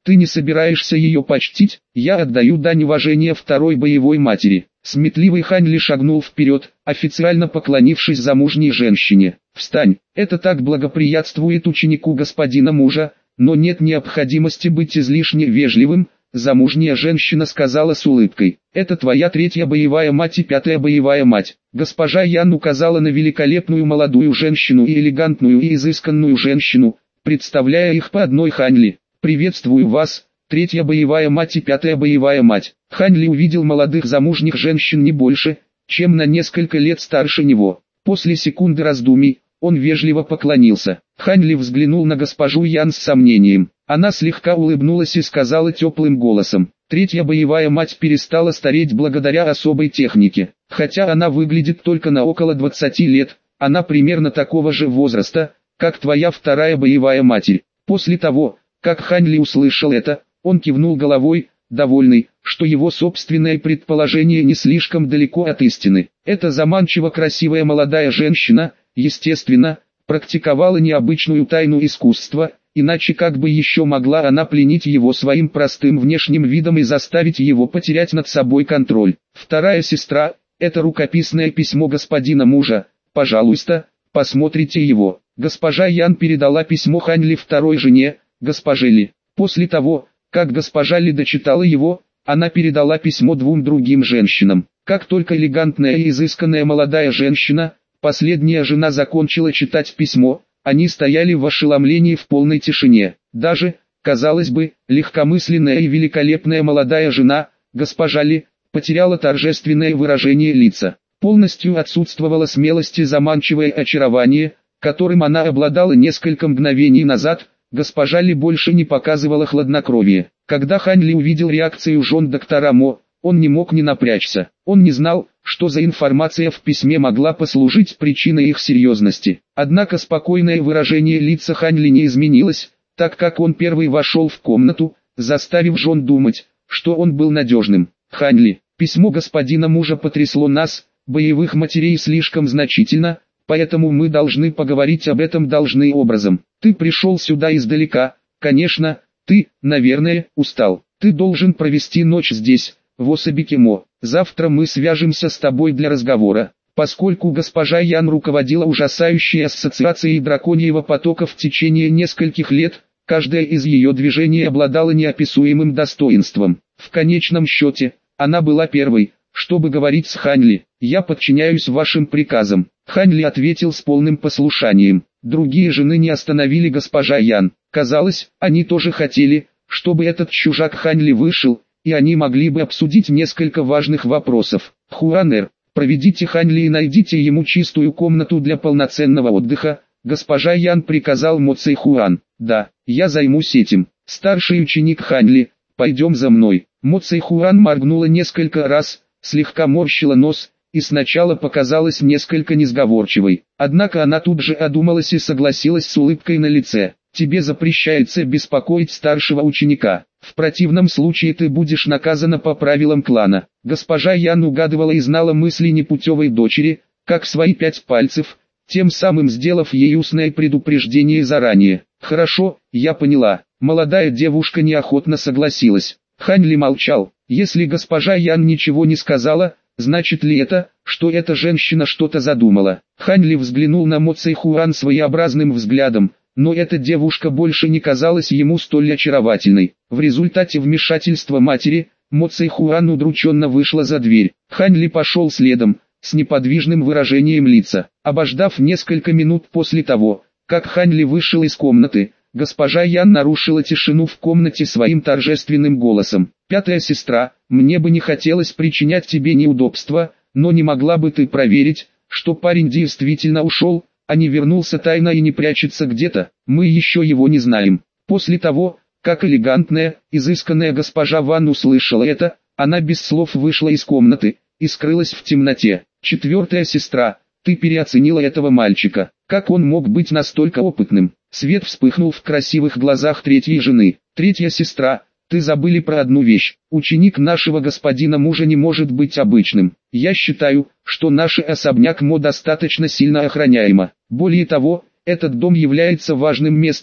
Ты не собираешься ее почтить? Я отдаю дань уважения второй боевой матери. Сметливый Ханли шагнул вперед, официально поклонившись замужней женщине. Встань, это так благоприятствует ученику господина мужа, но нет необходимости быть излишне вежливым, замужняя женщина сказала с улыбкой. Это твоя третья боевая мать и пятая боевая мать. Госпожа Ян указала на великолепную молодую женщину и элегантную и изысканную женщину, представляя их по одной Ханли. Приветствую вас, третья боевая мать и пятая боевая мать. Ханли увидел молодых замужних женщин не больше, чем на несколько лет старше него. После секунды раздумий, он вежливо поклонился. Ханли взглянул на госпожу Ян с сомнением. Она слегка улыбнулась и сказала теплым голосом: «Третья боевая мать перестала стареть благодаря особой технике. Хотя она выглядит только на около 20 лет, она примерно такого же возраста, как твоя вторая боевая матерь». После того, как Ханли услышал это, он кивнул головой, довольный, что его собственное предположение не слишком далеко от истины. Эта заманчиво красивая молодая женщина, естественно, практиковала необычную тайну искусства, иначе как бы еще могла она пленить его своим простым внешним видом и заставить его потерять над собой контроль. Вторая сестра, это рукописное письмо господина мужа, пожалуйста, посмотрите его. Госпожа Ян передала письмо Ханли второй жене, госпоже Ли. После того, как госпожа Ли дочитала его, она передала письмо двум другим женщинам. Как только элегантная и изысканная молодая женщина, последняя жена, закончила читать письмо, они стояли в ошеломлении в полной тишине. Даже, казалось бы, легкомысленная и великолепная молодая жена, госпожа Ли, потеряла торжественное выражение лица. Полностью отсутствовала смелость и заманчивое очарование, которым она обладала несколько мгновений назад. Госпожа Ли больше не показывала хладнокровие. Когда Ханли увидел реакцию жен доктора Мо, он не мог не напрячься. Он не знал, что за информация в письме могла послужить причиной их серьезности. Однако спокойное выражение лица Ханли не изменилось, так как он первый вошел в комнату, заставив жен думать, что он был надежным. Ханли, письмо господина мужа потрясло нас, боевых матерей, слишком значительно, поэтому мы должны поговорить об этом должным образом. Ты пришел сюда издалека, конечно, ты, наверное, устал. Ты должен провести ночь здесь, в особике Мо. Завтра мы свяжемся с тобой для разговора. Поскольку госпожа Ян руководила ужасающей ассоциацией драконьего потока в течение нескольких лет, каждое из ее движений обладало неописуемым достоинством. В конечном счете, она была первой, чтобы говорить с Ханли. «Я подчиняюсь вашим приказам». Ханли ответил с полным послушанием. Другие жены не остановили госпожа Ян. Казалось, они тоже хотели, чтобы этот чужак Ханли вышел, и они могли бы обсудить несколько важных вопросов. «Хуанер, проведите Ханли и найдите ему чистую комнату для полноценного отдыха», госпожа Ян приказал Мо Цэй Хуан. «Да, я займусь этим. Старший ученик Ханли, пойдем за мной». Мо Цэй Хуан моргнула несколько раз, слегка морщила нос, и сначала показалась несколько несговорчивой. Однако она тут же одумалась и согласилась с улыбкой на лице. «Тебе запрещается беспокоить старшего ученика. В противном случае ты будешь наказана по правилам клана». Госпожа Ян угадывала и знала мысли непутевой дочери, как свои 5 пальцев, тем самым сделав ей устное предупреждение заранее. «Хорошо, я поняла». Молодая девушка неохотно согласилась. Ханли молчал. Если госпожа Ян ничего не сказала, значит ли это, что эта женщина что-то задумала? Ханли взглянул на Мо Цэй Хуан своеобразным взглядом, но эта девушка больше не казалась ему столь очаровательной. В результате вмешательства матери, Мо Цэй Хуан удрученно вышла за дверь. Ханли пошел следом, с неподвижным выражением лица. Обождав несколько минут после того, как Ханли вышел из комнаты, госпожа Ян нарушила тишину в комнате своим торжественным голосом. «Пятая сестра, мне бы не хотелось причинять тебе неудобства, но не могла бы ты проверить, что парень действительно ушел, а не вернулся тайно и не прячется где-то? Мы еще его не знаем». После того, как элегантная, изысканная госпожа Ван услышала это, она без слов вышла из комнаты и скрылась в темноте. «Четвертая сестра, ты переоценила этого мальчика. Как он мог быть настолько опытным?» Свет вспыхнул в красивых глазах третьей жены. «Третья сестра, ты забыли про одну вещь. Ученик нашего господина мужа не может быть обычным. Я считаю, что наш особняк Мо достаточно сильно охраняемо. Более того, этот дом является важным местом,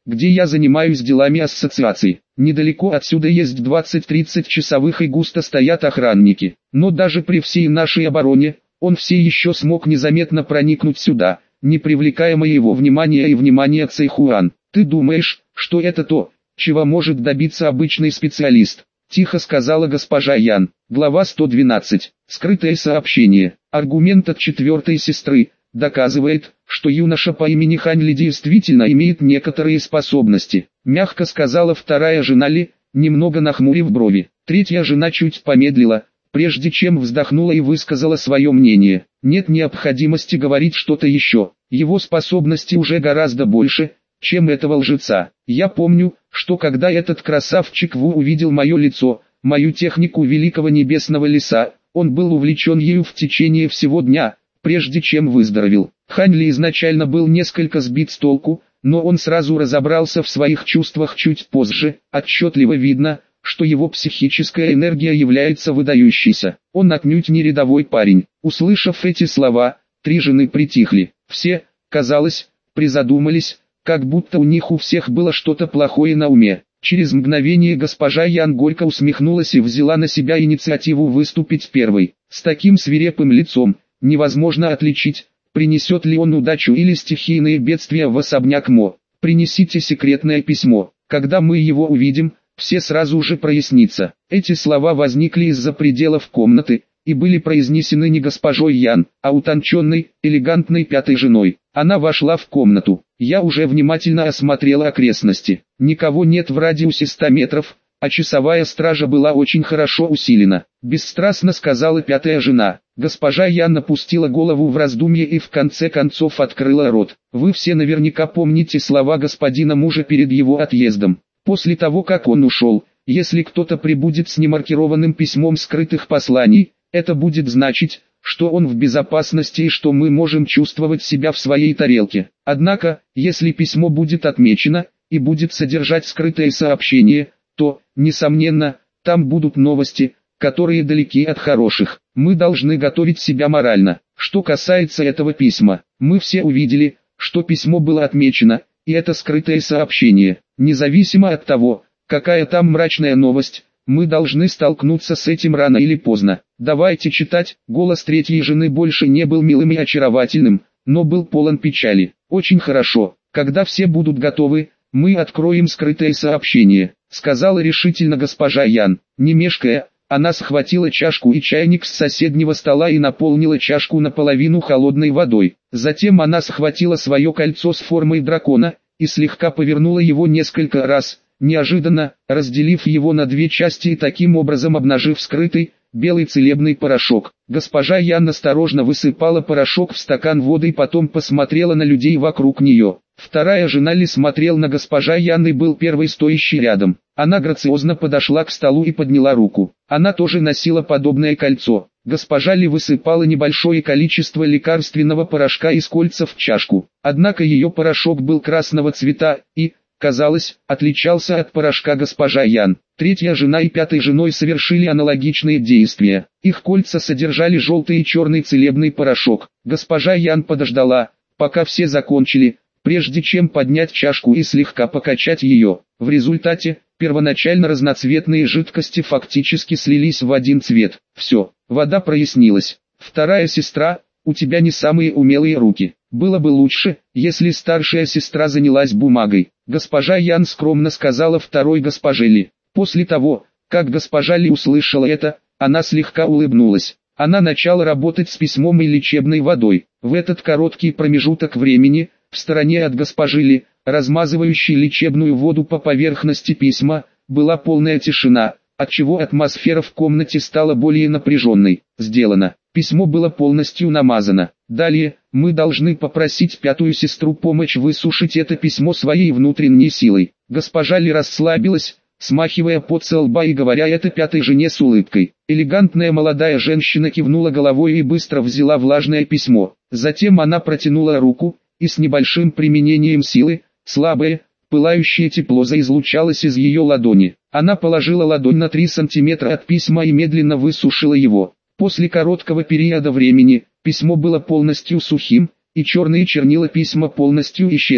где я занимаюсь делами ассоциации. Недалеко отсюда есть 20-30 часовых и густо стоят охранники. Но даже при всей нашей обороне, он все еще смог незаметно проникнуть сюда, не привлекая моего внимания и внимания Цэйхуан. Ты думаешь, что это то, чего может добиться обычный специалист? Тихо сказала госпожа Ян. Глава 112. Скрытое сообщение. Аргумент от четвертой сестры доказывает, что юноша по имени Хань Ли действительно имеет некоторые способности. Мягко сказала вторая жена Ли, немного нахмурив брови. Третья жена чуть помедлила, прежде чем вздохнула и высказала свое мнение. Нет необходимости говорить что-то еще. Его способности уже гораздо больше, чем этого лжеца. Я помню, что когда этот красавчик Ву увидел мое лицо, мою технику великого небесного леса, он был увлечен ею в течение всего дня, прежде чем выздоровел. Хань Ли изначально был несколько сбит с толку, но он сразу разобрался в своих чувствах чуть позже. Отчетливо видно, что его психическая энергия является выдающейся. Он отнюдь не рядовой парень. Услышав эти слова, три жены притихли. Все, казалось, призадумались, как будто у них у всех было что-то плохое на уме. Через мгновение госпожа Ян горько усмехнулась и взяла на себя инициативу выступить первой. С таким свирепым лицом невозможно отличить, принесет ли он удачу или стихийные бедствия в особняк Мо. Принесите секретное письмо. Когда мы его увидим, все сразу же прояснится. Эти слова возникли из-за пределов комнаты и были произнесены не госпожой Ян, а утонченной, элегантной пятой женой. Она вошла в комнату. Я уже внимательно осмотрела окрестности. Никого нет в радиусе 100 метров, а часовая стража была очень хорошо усилена. Бесстрастно сказала пятая жена. Госпожа Ян опустила голову в раздумье и в конце концов открыла рот. Вы все наверняка помните слова господина мужа перед его отъездом. После того, как он ушел, если кто-то прибудет с немаркированным письмом скрытых посланий, это будет значить, что он в безопасности и что мы можем чувствовать себя в своей тарелке. Однако, если письмо будет отмечено и будет содержать скрытое сообщение, то, несомненно, там будут новости, которые далеки от хороших. Мы должны готовить себя морально. Что касается этого письма, мы все увидели, что письмо было отмечено, и это скрытое сообщение. Независимо от того, какая там мрачная новость, мы должны столкнуться с этим рано или поздно. Давайте читать. Голос третьей жены больше не был милым и очаровательным, но был полон печали. Очень хорошо. Когда все будут готовы, мы откроем скрытое сообщение, сказала решительно госпожа Ян. Не мешкая, она схватила чашку и чайник с соседнего стола и наполнила чашку наполовину холодной водой. Затем она схватила свое кольцо с формой дракона и слегка повернула его несколько раз, неожиданно, разделив его на две части и таким образом обнажив скрытый, белый целебный порошок. Госпожа Ян осторожно высыпала порошок в стакан воды и потом посмотрела на людей вокруг нее. Вторая жена Ли смотрел на госпожа Ян и был первой стоящей рядом. Она грациозно подошла к столу и подняла руку. Она тоже носила подобное кольцо. Госпожа Ли высыпала небольшое количество лекарственного порошка из кольца в чашку. Однако ее порошок был красного цвета и, казалось, отличался от порошка госпожа Ян. Третья жена и пятой женой совершили аналогичные действия. Их кольца содержали желтый и черный целебный порошок. Госпожа Ян подождала, пока все закончили, прежде чем поднять чашку и слегка покачать ее. В результате, первоначально разноцветные жидкости фактически слились в один цвет. Все, вода прояснилась. Вторая сестра, у тебя не самые умелые руки. Было бы лучше, если старшая сестра занялась бумагой. Госпожа Ян скромно сказала второй госпоже Ли. После того, как госпожа Ли услышала это, она слегка улыбнулась. Она начала работать с письмом и лечебной водой. В этот короткий промежуток времени, в стороне от госпожи Ли, размазывающей лечебную воду по поверхности письма, была полная тишина, отчего атмосфера в комнате стала более напряженной. Сделано. Письмо было полностью намазано. Далее, мы должны попросить пятую сестру помочь высушить это письмо своей внутренней силой. Госпожа Ли расслабилась, смахивая пот со лба и говоря это пятой жене с улыбкой. Элегантная молодая женщина кивнула головой и быстро взяла влажное письмо. Затем она протянула руку, и с небольшим применением силы, слабое, пылающее тепло заизлучалось из ее ладони. Она положила ладонь на 3 сантиметра от письма и медленно высушила его. После короткого периода времени, письмо было полностью сухим, и черные чернила письма полностью исчезли.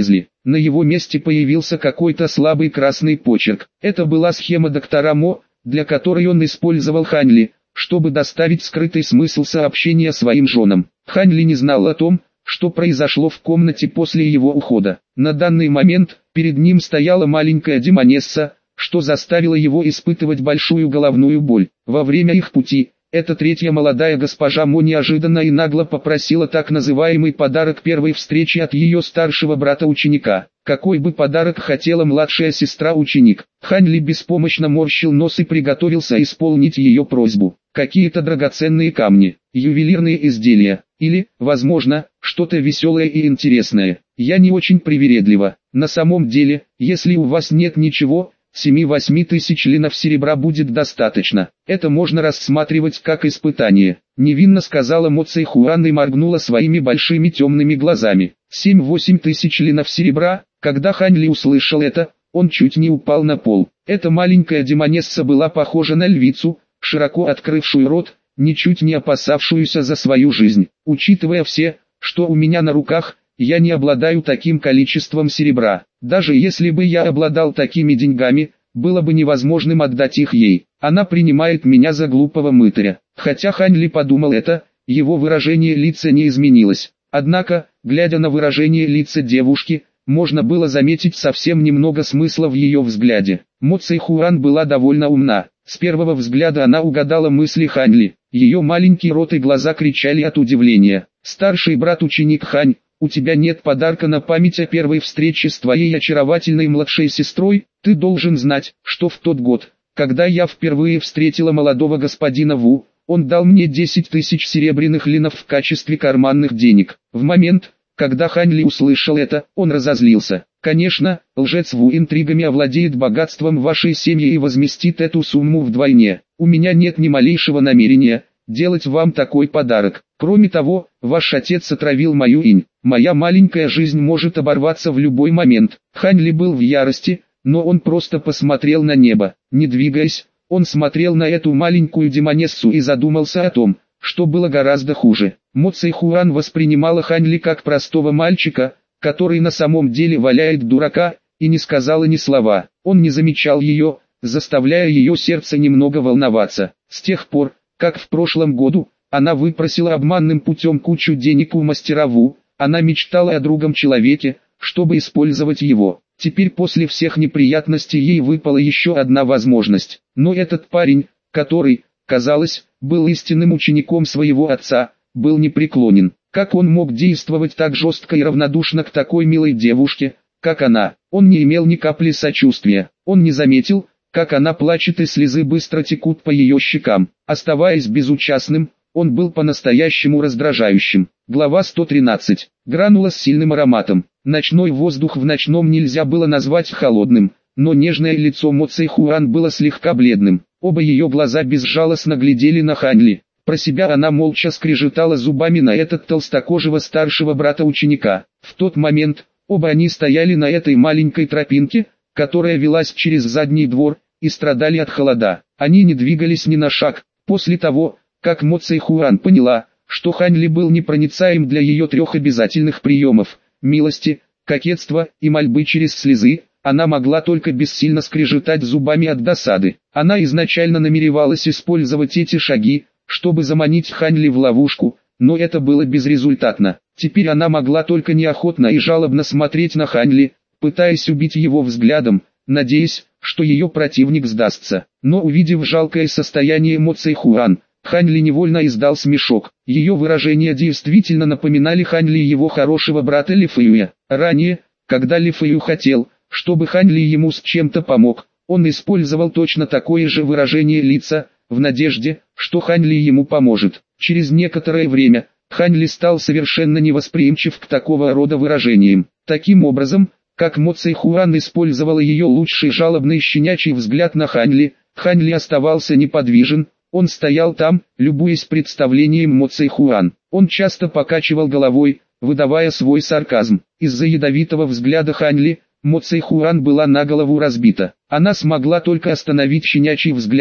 на его месте появился какой-то слабый красный почерк. Это была схема доктора Мо, для которой он использовал Ханли, чтобы доставить скрытый смысл сообщения своим женам. Ханли не знал о том, что произошло в комнате после его ухода. На данный момент, перед ним стояла маленькая демонесса, что заставило его испытывать большую головную боль. Во время их пути, эта третья молодая госпожа Мо неожиданно и нагло попросила так называемый подарок первой встречи от ее старшего брата-ученика. Какой бы подарок хотела младшая сестра-ученик? Ханли беспомощно морщил нос и приготовился исполнить ее просьбу. Какие-то драгоценные камни, ювелирные изделия, или, возможно, что-то веселое и интересное. Я не очень привередлива. На самом деле, если у вас нет ничего, 7-8 тысяч линов серебра будет достаточно. Это можно рассматривать как испытание. Невинно сказала Мо Цейхуан и моргнула своими большими темными глазами. 7-8 тысяч линов серебра. Когда Ханли услышал это, он чуть не упал на пол. Эта маленькая демонесса была похожа на львицу, широко открывшую рот, ничуть не опасавшуюся за свою жизнь. Учитывая все, что у меня на руках, я не обладаю таким количеством серебра. Даже если бы я обладал такими деньгами, было бы невозможным отдать их ей. Она принимает меня за глупого мытаря. Хотя Ханли подумал это, его выражение лица не изменилось. Однако, глядя на выражение лица девушки, можно было заметить совсем немного смысла в ее взгляде. Мо Цейхуан была довольно умна. С первого взгляда она угадала мысли Ханли. Ее маленький рот и глаза кричали от удивления. «Старший брат-ученик Хань, у тебя нет подарка на память о первой встрече с твоей очаровательной младшей сестрой? Ты должен знать, что в тот год, когда я впервые встретила молодого господина Ву, он дал мне 10 тысяч серебряных линов в качестве карманных денег». В момент, когда Ханли услышал это, он разозлился. «Конечно, лжец Ву интригами овладеет богатством вашей семьи и возместит эту сумму вдвойне. У меня нет ни малейшего намерения делать вам такой подарок. Кроме того, ваш отец отравил мою инь. Моя маленькая жизнь может оборваться в любой момент». Ханли был в ярости, но он просто посмотрел на небо. Не двигаясь, он смотрел на эту маленькую демонессу и задумался о том, что было гораздо хуже. Мо Цейхуан воспринимала Ханли как простого мальчика, который на самом деле валяет дурака, и не сказала ни слова. Он не замечал ее, заставляя ее сердце немного волноваться. С тех пор, как в прошлом году, она выпросила обманным путем кучу денег у мастера Ву, она мечтала о другом человеке, чтобы использовать его. Теперь после всех неприятностей ей выпала еще одна возможность. Но этот парень, который, казалось, был истинным учеником своего отца, был непреклонен. Как он мог действовать так жестко и равнодушно к такой милой девушке, как она? Он не имел ни капли сочувствия. Он не заметил, как она плачет и слезы быстро текут по ее щекам. Оставаясь безучастным, он был по-настоящему раздражающим. Глава 113. Гранула с сильным ароматом. Ночной воздух в ночном нельзя было назвать холодным, но нежное лицо Мо Цейхуан было слегка бледным. Оба ее глаза безжалостно глядели на Ханли. Про себя она молча скрежетала зубами на этот толстокожего старшего брата-ученика. В тот момент, оба они стояли на этой маленькой тропинке, которая велась через задний двор, и страдали от холода. Они не двигались ни на шаг. После того, как Мо Цейхуан поняла, что Ханли был непроницаем для ее трех обязательных приемов – милости, кокетства и мольбы через слезы, она могла только бессильно скрежетать зубами от досады. Она изначально намеревалась использовать эти шаги, чтобы заманить Ханли в ловушку, но это было безрезультатно. Теперь она могла только неохотно и жалобно смотреть на Ханли, пытаясь убить его взглядом, надеясь, что ее противник сдастся. Но увидев жалкое состояние Мо Цейхуан, Ханли невольно издал смешок. Ее выражения действительно напоминали Ханли его хорошего брата Ли Фэюя. Ранее, когда Ли Фэю хотел, чтобы Ханли ему с чем-то помог, он использовал точно такое же выражение лица, в надежде, что Ханли ему поможет. Через некоторое время, Ханли стал совершенно невосприимчив к такого рода выражениям. Таким образом, как Мо Цейхуан использовала ее лучший жалобный щенячий взгляд на Ханли, Ханли оставался неподвижен, он стоял там, любуясь представлением Мо Цейхуан. Он часто покачивал головой, выдавая свой сарказм. Из-за ядовитого взгляда Ханли, Мо Цейхуан была на голову разбита. Она смогла только остановить щенячий взгляд,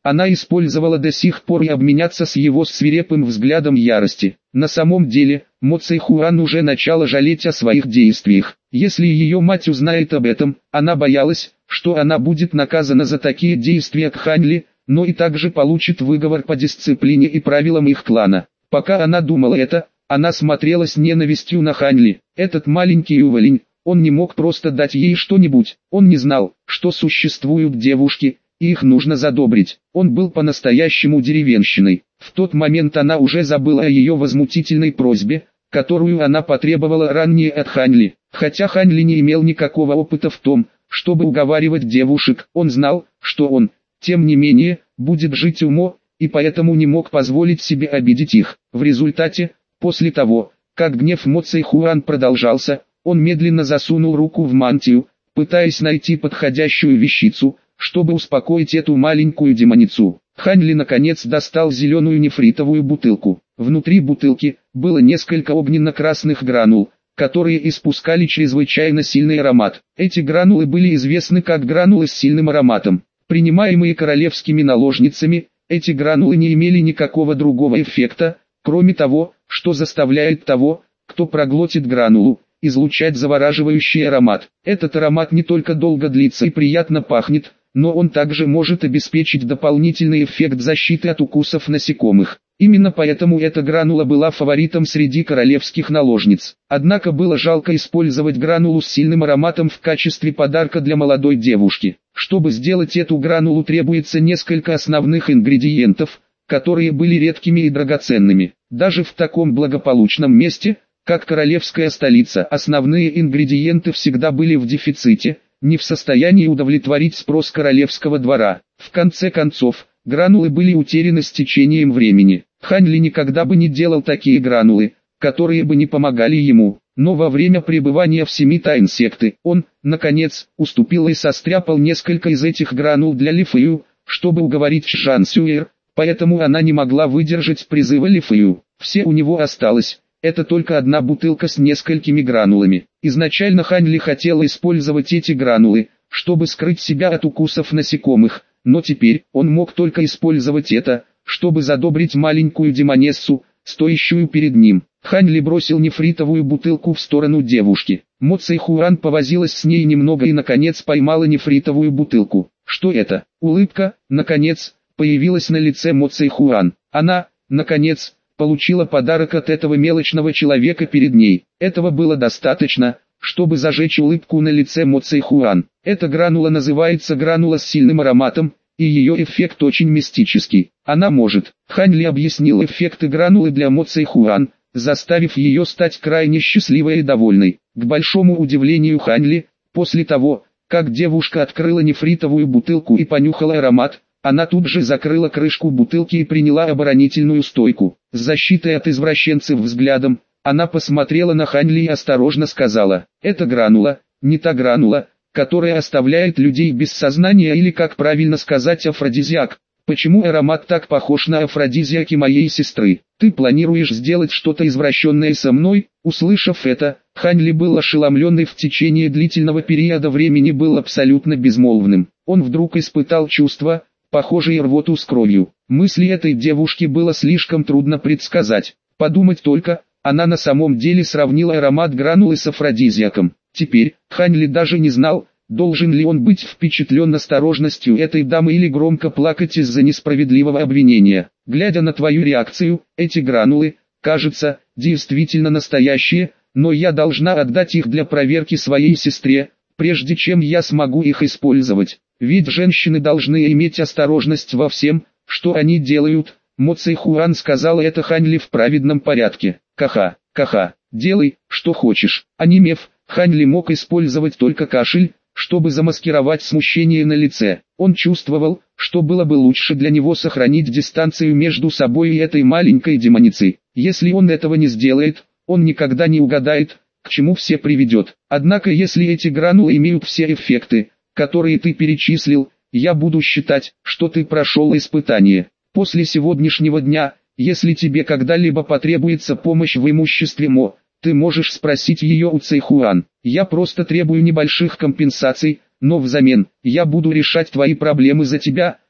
она использовала до сих пор и обменяться с его свирепым взглядом ярости. На самом деле, Мо Цзэйхуан уже начала жалеть о своих действиях. Если ее мать узнает об этом, она боялась, что она будет наказана за такие действия к Хань Ли, но и также получит выговор по дисциплине и правилам их клана. Пока она думала это, она смотрела с ненавистью на Хань Ли. Этот маленький уволень, он не мог просто дать ей что-нибудь, он не знал, что существуют девушки, и их нужно задобрить. Он был по-настоящему деревенщиной. В тот момент она уже забыла о ее возмутительной просьбе, которую она потребовала ранее от Хань Ли. Хотя Хань Ли не имел никакого опыта в том, чтобы уговаривать девушек, он знал, что он, тем не менее, будет жить у Мо, и поэтому не мог позволить себе обидеть их. В результате, после того, как гнев Мо Цзэйхуан продолжался, он медленно засунул руку в мантию, пытаясь найти подходящую вещицу, чтобы успокоить эту маленькую демоницу. Хань Ли наконец достал зеленую нефритовую бутылку. Внутри бутылки было несколько огненно-красных гранул, которые испускали чрезвычайно сильный аромат. Эти гранулы были известны как гранулы с сильным ароматом. Принимаемые королевскими наложницами, эти гранулы не имели никакого другого эффекта, кроме того, что заставляет того, кто проглотит гранулу, излучать завораживающий аромат. Этот аромат не только долго длится и приятно пахнет, но он также может обеспечить дополнительный эффект защиты от укусов насекомых. Именно поэтому эта гранула была фаворитом среди королевских наложниц. Однако было жалко использовать гранулу с сильным ароматом в качестве подарка для молодой девушки. Чтобы сделать эту гранулу, требуется несколько основных ингредиентов, которые были редкими и драгоценными. Даже в таком благополучном месте, как королевская столица, основные ингредиенты всегда были в дефиците, не в состоянии удовлетворить спрос королевского двора. В конце концов, гранулы были утеряны с течением времени. Хань Ли никогда бы не делал такие гранулы, которые бы не помогали ему. Но во время пребывания в 7 тайн секты, он, наконец, уступил и состряпал несколько из этих гранул для Ли Фэю, чтобы уговорить Шан Сюэр, поэтому она не могла выдержать призыва Ли Фэю. Все у него осталось. Это только одна бутылка с несколькими гранулами. Изначально Хань Ли хотела использовать эти гранулы, чтобы скрыть себя от укусов насекомых, но теперь он мог только использовать это, чтобы задобрить маленькую демонессу, стоящую перед ним. Хань Ли бросил нефритовую бутылку в сторону девушки. Мо Цзэйхуан повозилась с ней немного и наконец поймала нефритовую бутылку. Что это? Улыбка, наконец, появилась на лице Мо Цзэйхуан. Она, наконец, получила подарок от этого мелочного человека перед ней. Этого было достаточно, чтобы зажечь улыбку на лице Мо Цзэйхуан. Эта гранула называется гранула с сильным ароматом, и ее эффект очень мистический. Она может. Хань Ли объяснил эффекты гранулы для Мо Цзэйхуан, заставив ее стать крайне счастливой и довольной. К большому удивлению Хань Ли, после того, как девушка открыла нефритовую бутылку и понюхала аромат, она тут же закрыла крышку бутылки и приняла оборонительную стойку. С защитой от извращенцев взглядом, она посмотрела на Хань Ли и осторожно сказала: «Это гранула, не та гранула, которая оставляет людей без сознания или, как правильно сказать, афродизиак. Почему аромат так похож на афродизиаки моей сестры? Ты планируешь сделать что-то извращенное со мной?» Услышав это, Хань Ли был ошеломлен и в течение длительного периода времени был абсолютно безмолвным. Он вдруг испытал чувство, похожие рвоту с кровью. Мысли этой девушки было слишком трудно предсказать. Подумать только, она на самом деле сравнила аромат гранулы с афродизиаком. Теперь, Хань Ли даже не знал, должен ли он быть впечатлен осторожностью этой дамы или громко плакать из-за несправедливого обвинения. Глядя на твою реакцию, эти гранулы, кажется, действительно настоящие, но я должна отдать их для проверки своей сестре, прежде чем я смогу их использовать. Ведь женщины должны иметь осторожность во всем, что они делают. Мо Цзэйхуан сказала это Хань Ли в праведном порядке. Каха, каха, делай, что хочешь. Онемев, Хань Ли мог использовать только кашель, чтобы замаскировать смущение на лице. Он чувствовал, что было бы лучше для него сохранить дистанцию между собой и этой маленькой демоницей. Если он этого не сделает, он никогда не угадает, к чему все приведет. Однако если эти гранулы имеют все эффекты, которые ты перечислил, я буду считать, что ты прошел испытание. После сегодняшнего дня, если тебе когда-либо потребуется помощь в имуществе Мо, ты можешь спросить ее у Цзэйхуан. Я просто требую небольших компенсаций, но взамен, я буду решать твои проблемы за тебя,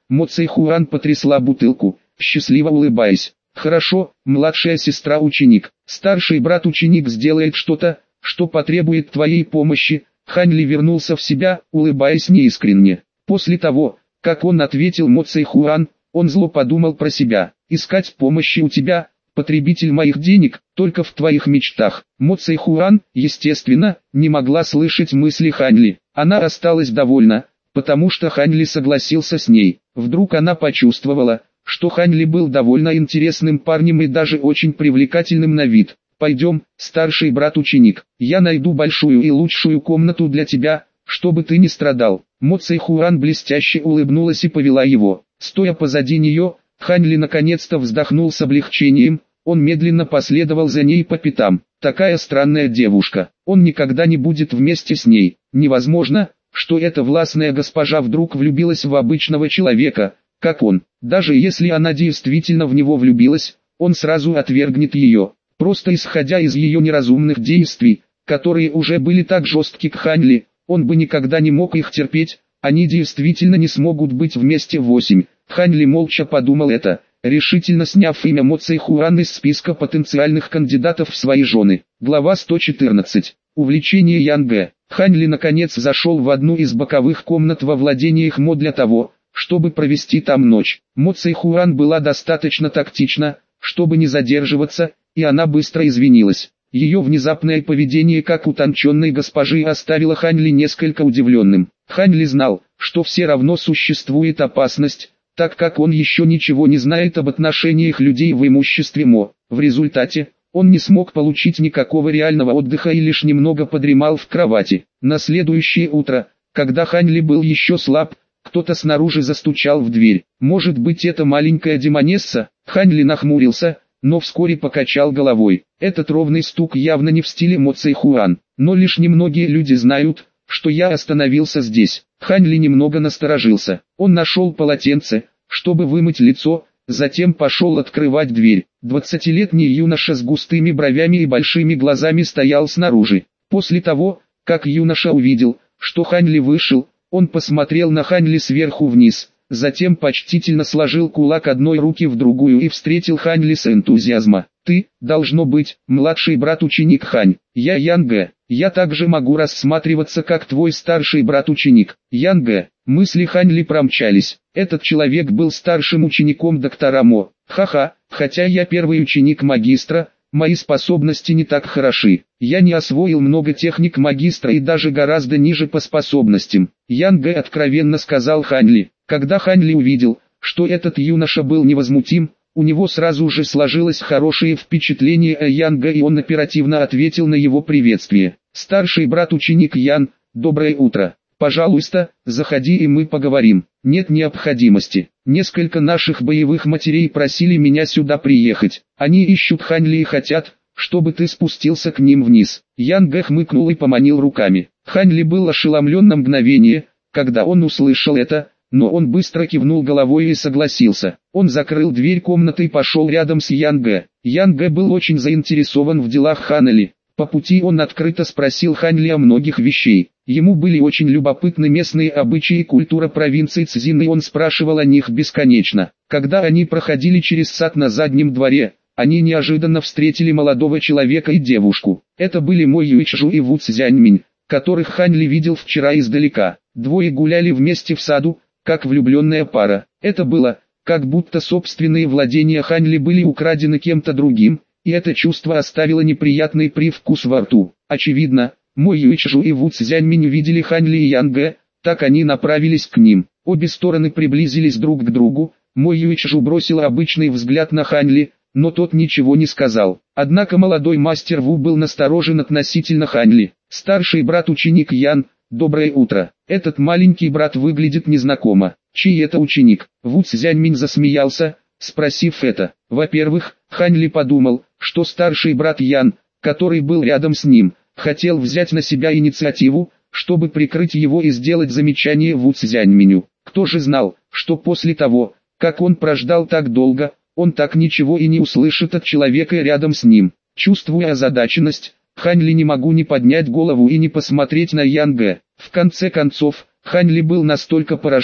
Мо Цэйхуан потрясла бутылку, счастливо улыбаясь. Хорошо, младшая сестра-ученик. Старший брат-ученик сделает что-то, что потребует твоей помощи. Хань Ли вернулся в себя, улыбаясь неискренне. После того, как он ответил Мо Цэйхуан, он зло подумал про себя. Искать помощи у тебя, потребитель моих денег, только в твоих мечтах. Мо Цэйхуан, естественно, не могла слышать мысли Хань Ли. Она осталась довольна, потому что Хань Ли согласился с ней. Вдруг она почувствовала, что Хань Ли был довольно интересным парнем и даже очень привлекательным на вид. «Пойдем, старший брат-ученик, я найду большую и лучшую комнату для тебя, чтобы ты не страдал». Мо Цэйхуан блестяще улыбнулась и повела его. Стоя позади нее, Хань Ли наконец-то вздохнул с облегчением, он медленно последовал за ней по пятам. Такая странная девушка, он никогда не будет вместе с ней. Невозможно, что эта властная госпожа вдруг влюбилась в обычного человека, как он. Даже если она действительно в него влюбилась, он сразу отвергнет ее, просто исходя из ее неразумных действий, которые уже были так жестки к Хань Ли, он бы никогда не мог их терпеть, они действительно не смогут быть вместе. 8. Хань Ли молча подумал это, решительно сняв имя Мо Цэйхуан из списка потенциальных кандидатов в свои жены. Глава 114. Увлечение Янгэ. Хань Ли наконец зашел в одну из боковых комнат во владениях Мо для того, чтобы провести там ночь. Мо Цэйхуан была достаточно тактична, чтобы не задерживаться, и она быстро извинилась. Ее внезапное поведение как утонченной госпожи оставило Хань Ли несколько удивленным. Хань Ли знал, что все равно существует опасность, так как он еще ничего не знает об отношениях людей в имуществе Мо. В результате, он не смог получить никакого реального отдыха и лишь немного подремал в кровати. На следующее утро, когда Хань Ли был еще слаб, кто-то снаружи застучал в дверь. Может быть, это маленькая демонесса? Хань Ли нахмурился, но вскоре покачал головой. Этот ровный стук явно не в стиле Мо Цэйхуан. Но лишь немногие люди знают, что я остановился здесь. Хань Ли немного насторожился. Он нашел полотенце, чтобы вымыть лицо, затем пошел открывать дверь. 20-летний юноша с густыми бровями и большими глазами стоял снаружи. После того, как юноша увидел, что Хань Ли вышел, он посмотрел на Хань Ли сверху вниз, затем почтительно сложил кулак одной руки в другую и встретил Хань Ли с энтузиазма. «Ты, должно быть, младший брат-ученик Хань. Я Янгэ. Я также могу рассматриваться как твой старший брат-ученик». Янгэ. Мысли Хань Ли промчались. Этот человек был старшим учеником доктора Мо. Ха-ха, хотя я первый ученик магистра, мои способности не так хороши. Я не освоил много техник магистра и даже гораздо ниже по способностям. Янгэ откровенно сказал Хань Ли. Когда Хань Ли увидел, что этот юноша был невозмутим, у него сразу же сложилось хорошее впечатление о Янгэ, и он оперативно ответил на его приветствие. «Старший брат-ученик Ян, доброе утро. Пожалуйста, заходи и мы поговорим». «Нет необходимости. Несколько наших боевых матерей просили меня сюда приехать. Они ищут Хань Ли и хотят, чтобы ты спустился к ним вниз». Янгэ хмыкнул и поманил руками. Хань Ли был ошеломлен на мгновение, когда он услышал это, но он быстро кивнул головой и согласился. Он закрыл дверь комнаты и пошел рядом с Янгэ. Янгэ был очень заинтересован в делах Хань Ли. По пути он открыто спросил Хань Ли о многих вещей. Ему были очень любопытны местные обычаи и культура провинции Цзин, и он спрашивал о них бесконечно. Когда они проходили через сад на заднем дворе, они неожиданно встретили молодого человека и девушку. Это были Мо Юйчжу и Ву Цзяньминь, которых Хань Ли видел вчера издалека. Двое гуляли вместе в саду, как влюбленная пара. Это было, как будто собственные владения Хань Ли были украдены кем-то другим, и это чувство оставило неприятный привкус во рту. Очевидно, Мо Юйчжу и Ву Цзяньминь увидели Хань Ли и Янгэ, так они направились к ним. Обе стороны приблизились друг к другу. Мо Юйчжу бросил обычный взгляд на Хань Ли, но тот ничего не сказал. Однако молодой мастер Ву был насторожен относительно Хань Ли. «Старший брат-ученик Ян, доброе утро. Этот маленький брат выглядит незнакомо. Чей это ученик?» Ву Цзяньминь засмеялся, спросив это. Во-первых, Хань Ли подумал, что старший брат Ян, который был рядом с ним, хотел взять на себя инициативу, чтобы прикрыть его и сделать замечание Ву Цзяньминю. Кто же знал, что после того, как он прождал так долго, он так ничего и не услышит от человека рядом с ним. Чувствуя озадаченность, Хань Ли не могу не поднять голову и не посмотреть на Янгэ. В конце концов, Хань Ли был настолько поражен,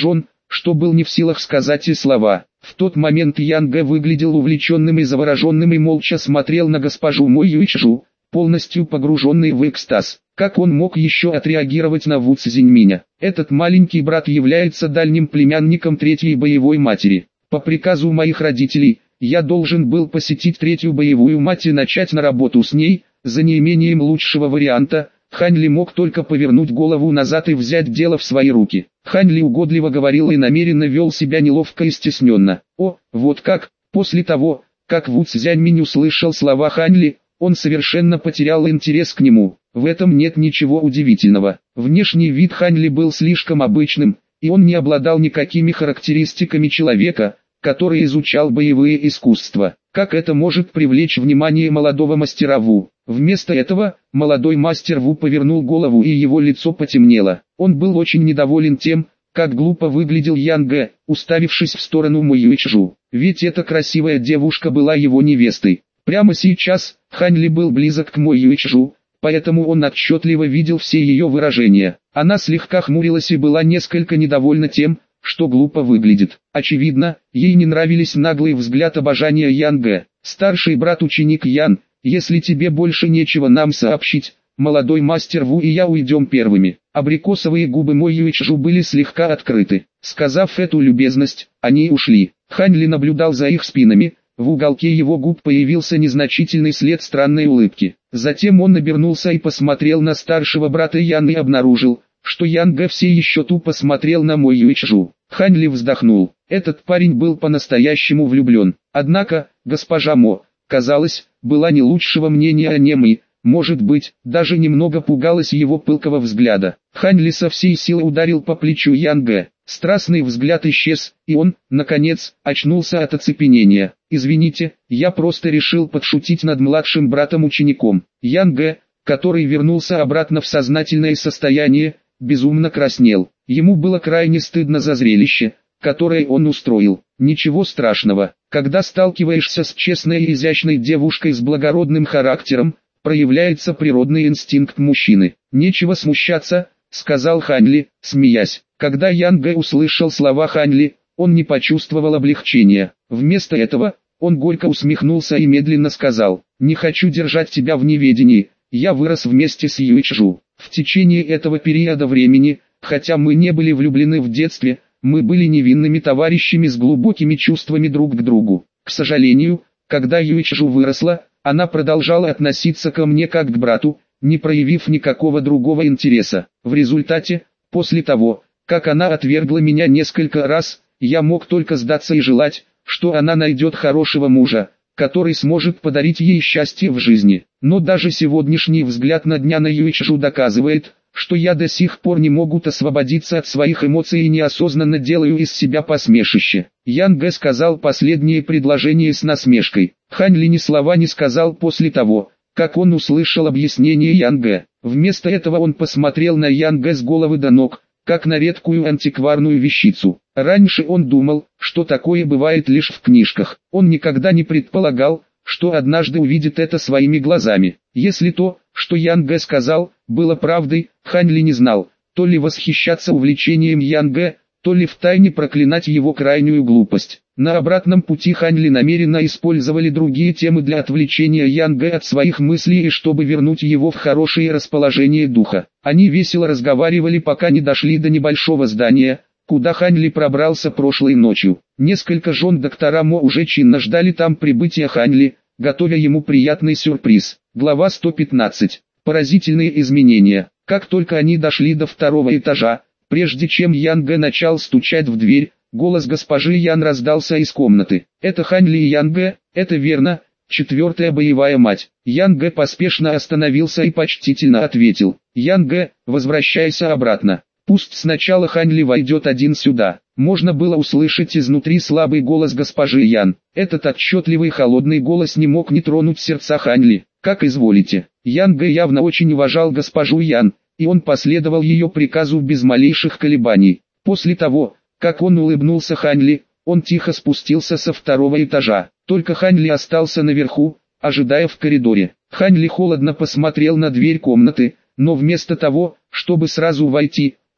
что был не в силах сказать и слова. В тот момент Ян Гэ выглядел увлеченным и завороженным и молча смотрел на госпожу Мо Юйчжу, полностью погруженный в экстаз. Как он мог еще отреагировать на Ву Цзиньминя? Этот маленький брат является дальним племянником третьей боевой матери. По приказу моих родителей, я должен был посетить третью боевую мать и начать на работу с ней. За неимением лучшего варианта, Хань Ли мог только повернуть голову назад и взять дело в свои руки. Хань Ли угодливо говорил и намеренно вел себя неловко и стесненно. О, вот как! После того, как Ву Цзяньминь услышал слова Хань Ли, он совершенно потерял интерес к нему. В этом нет ничего удивительного. Внешний вид Хань Ли был слишком обычным, и он не обладал никакими характеристиками человека, который изучал боевые искусства. Как это может привлечь внимание молодого мастера Ву? Вместо этого, молодой мастер Ву повернул голову и его лицо потемнело. Он был очень недоволен тем, как глупо выглядел Ян Гэ, уставившись в сторону Мо Юйчжу. Ведь эта красивая девушка была его невестой. Прямо сейчас, Хань Ли был близок к Мо Юйчжу, поэтому он отчетливо видел все ее выражения. Она слегка хмурилась и была несколько недовольна тем, что глупо выглядит. Очевидно, ей не нравились наглый взгляд обожания Ян Гэ. Старший брат-ученик Ян, если тебе больше нечего нам сообщить, молодой мастер Ву и я уйдем первыми. Абрикосовые губы Мо Юйчжу были слегка открыты. Сказав эту любезность, они ушли. Хань Ли наблюдал за их спинами. В уголке его губ появился незначительный след странной улыбки. Затем он обернулся и посмотрел на старшего брата Ян и обнаружил, что Ян Гэ все еще тупо смотрел на Мо Юйчжу. Хань Ли вздохнул. Этот парень был по-настоящему влюблен. Однако, госпожа Мо, казалось, была не лучшего мнения о нем и, может быть, даже немного пугалась его пылкого взгляда. Хань Ли со всей силы ударил по плечу Ян Гэ. Страстный взгляд исчез, и он, наконец, очнулся от оцепенения. «Извините, я просто решил подшутить над младшим братом-учеником». Ян Гэ, который вернулся обратно в сознательное состояние, безумно краснел. Ему было крайне стыдно за зрелище, которое он устроил. Ничего страшного, когда сталкиваешься с честной и изящной девушкой с благородным характером, проявляется природный инстинкт мужчины. «Нечего смущаться», — сказал Хань Ли, смеясь. Когда Ян Гэ услышал слова Хань Ли, он не почувствовал облегчения. Вместо этого, он горько усмехнулся и медленно сказал: «Не хочу держать тебя в неведении, я вырос вместе с Юйчжу. В течение этого периода времени, хотя мы не были влюблены в детстве, мы были невинными товарищами с глубокими чувствами друг к другу. К сожалению, когда Юйчжу выросла, она продолжала относиться ко мне как к брату, не проявив никакого другого интереса. В результате, после того, как она отвергла меня несколько раз, я мог только сдаться и желать, что она найдет хорошего мужа, который сможет подарить ей счастье в жизни. Но даже сегодняшний взгляд на дня на Юйчжу доказывает, что я до сих пор не могу освободиться от своих эмоций и неосознанно делаю из себя посмешище». Ян Гэ сказал последнее предложение с насмешкой. Хань Ли ни слова не сказал после того, как он услышал объяснение Ян Гэ. Вместо этого он посмотрел на Ян Гэ с головы до ног, как на редкую антикварную вещицу. Раньше он думал, что такое бывает лишь в книжках. Он никогда не предполагал, что однажды увидит это своими глазами. Если то, что Ян Гэ сказал, было правдой, Хань Ли не знал, то ли восхищаться увлечением Ян Гэ, то ли втайне проклинать его крайнюю глупость. На обратном пути Хань Ли намеренно использовали другие темы для отвлечения Ян Гэ от своих мыслей и чтобы вернуть его в хорошее расположение духа. Они весело разговаривали, пока не дошли до небольшого здания, куда Хань Ли пробрался прошлой ночью. Несколько жен доктора Мо уже чинно ждали там прибытия Хань Ли, готовя ему приятный сюрприз. Глава 115. Поразительные изменения. Как только они дошли до второго этажа, прежде чем Ян Гэ начал стучать в дверь, голос госпожи Ян раздался из комнаты. «Это Хань Ли и Ян Гэ, это верно, четвертая боевая мать». Ян Гэ поспешно остановился и почтительно ответил: «Ян Гэ, возвращайся обратно. Пусть сначала Хань Ли войдет один сюда». Можно было услышать изнутри слабый голос госпожи Ян. Этот отчетливый холодный голос не мог не тронуть сердца Хань Ли. «Как изволите». Ян Гэ явно очень уважал госпожу Ян, и он последовал ее приказу без малейших колебаний. После того, как он улыбнулся Хань Ли, он тихо спустился со второго этажа. Только Хань Ли остался наверху, ожидая в коридоре. Хань Ли холодно посмотрел на дверь комнаты, но вместо того, чтобы сразу войти,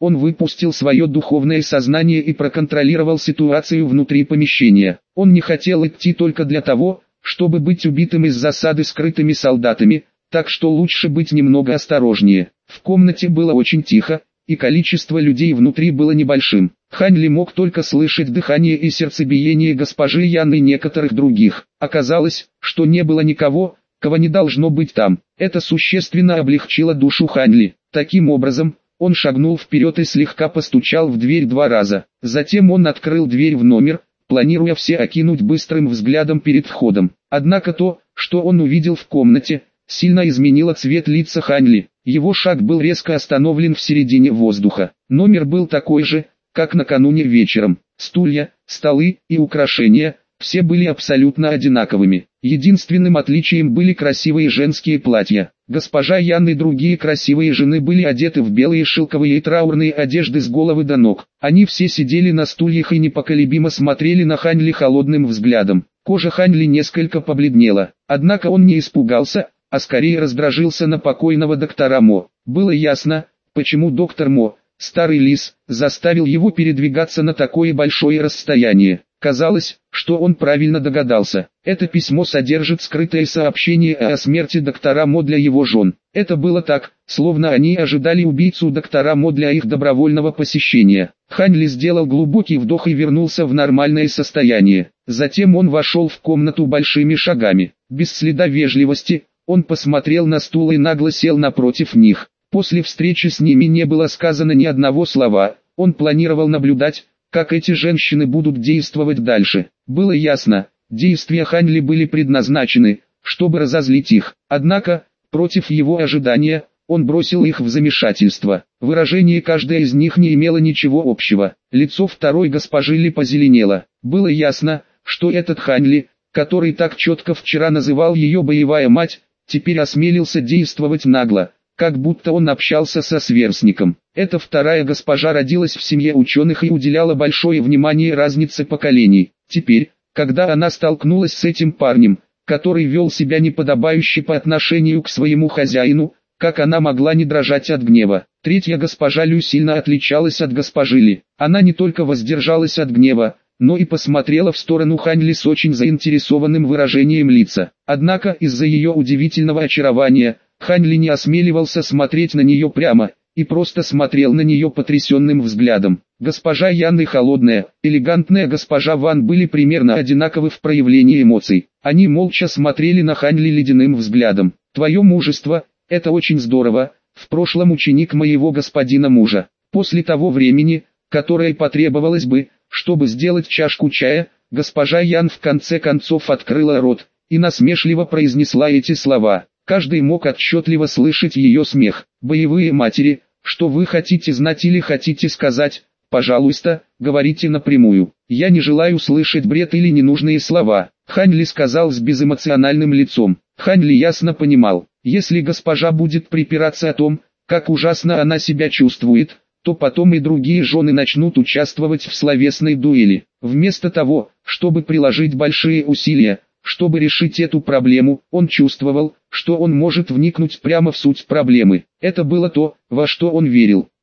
Он выпустил свое духовное сознание и проконтролировал ситуацию внутри помещения. Он не хотел идти только для того, чтобы быть убитым из засады скрытыми солдатами, так что лучше быть немного осторожнее. В комнате было очень тихо, и количество людей внутри было небольшим. Хань Ли мог только слышать дыхание и сердцебиение госпожи Ян и некоторых других. Оказалось, что не было никого, кого не должно быть там. Это существенно облегчило душу Хань Ли. Таким образом, он шагнул вперед и слегка постучал в дверь 2 раза. Затем он открыл дверь в номер, планируя все окинуть быстрым взглядом перед входом. Однако то, что он увидел в комнате, сильно изменило цвет лица Хань Ли. Его шаг был резко остановлен в середине воздуха. Номер был такой же, как накануне вечером. Стулья, столы и украшения – все были абсолютно одинаковыми. Единственным отличием были красивые женские платья. Госпожа Ян и другие красивые жены были одеты в белые шелковые и траурные одежды с головы до ног. Они все сидели на стульях и непоколебимо смотрели на Хань Ли холодным взглядом. Кожа Хань Ли несколько побледнела. Однако он не испугался, а скорее раздражился на покойного доктора Мо. Было ясно, почему доктор Мо, старый лис, заставил его передвигаться на такое большое расстояние. Казалось, что он правильно догадался. Это письмо содержит скрытое сообщение о смерти доктора Мо для его жен. Это было так, словно они ожидали убийцу доктора Мо для их добровольного посещения. Хань Ли сделал глубокий вдох и вернулся в нормальное состояние. Затем он вошел в комнату большими шагами. Без следа вежливости, он посмотрел на стул и нагло сел напротив них. После встречи с ними не было сказано ни одного слова. Он планировал наблюдать, как эти женщины будут действовать дальше. Было ясно, действия Хань Ли были предназначены, чтобы разозлить их. Однако, против его ожидания, он бросил их в замешательство. Выражение каждой из них не имело ничего общего. Лицо второй госпожи Ли позеленело. Было ясно, что этот Хань Ли, который так четко вчера называл ее боевая мать, теперь осмелился действовать нагло, как будто он общался со сверстником. Эта вторая госпожа родилась в семье ученых и уделяла большое внимание разнице поколений. Теперь, когда она столкнулась с этим парнем, который вел себя неподобающе по отношению к своему хозяину, как она могла не дрожать от гнева? Третья госпожа Лю сильно отличалась от госпожи Ли. Она не только воздержалась от гнева, но и посмотрела в сторону Хань Ли с очень заинтересованным выражением лица. Однако из-за ее удивительного очарования, Хань Ли не осмеливался смотреть на нее прямо, и просто смотрел на нее потрясенным взглядом. Госпожа Ян и холодная, элегантная госпожа Ван были примерно одинаковы в проявлении эмоций. Они молча смотрели на Хань Ли ледяным взглядом. «Твое мужество, это очень здорово, в прошлом ученик моего господина мужа. После того времени, которое потребовалось бы, чтобы сделать чашку чая, госпожа Ян в конце концов открыла рот и насмешливо произнесла эти слова. Каждый мог отчетливо слышать ее смех. «Боевые матери, что вы хотите знать или хотите сказать? Пожалуйста, говорите напрямую. Я не желаю слышать бред или ненужные слова». Хань Ли сказал с безэмоциональным лицом. Хань Ли ясно понимал, если госпожа будет припираться о том, как ужасно она себя чувствует, то потом и другие жены начнут участвовать в словесной дуэли. Вместо того, чтобы приложить большие усилия, чтобы решить эту проблему, он чувствовал, что он может вникнуть прямо в суть проблемы. Это было то, во что он верил.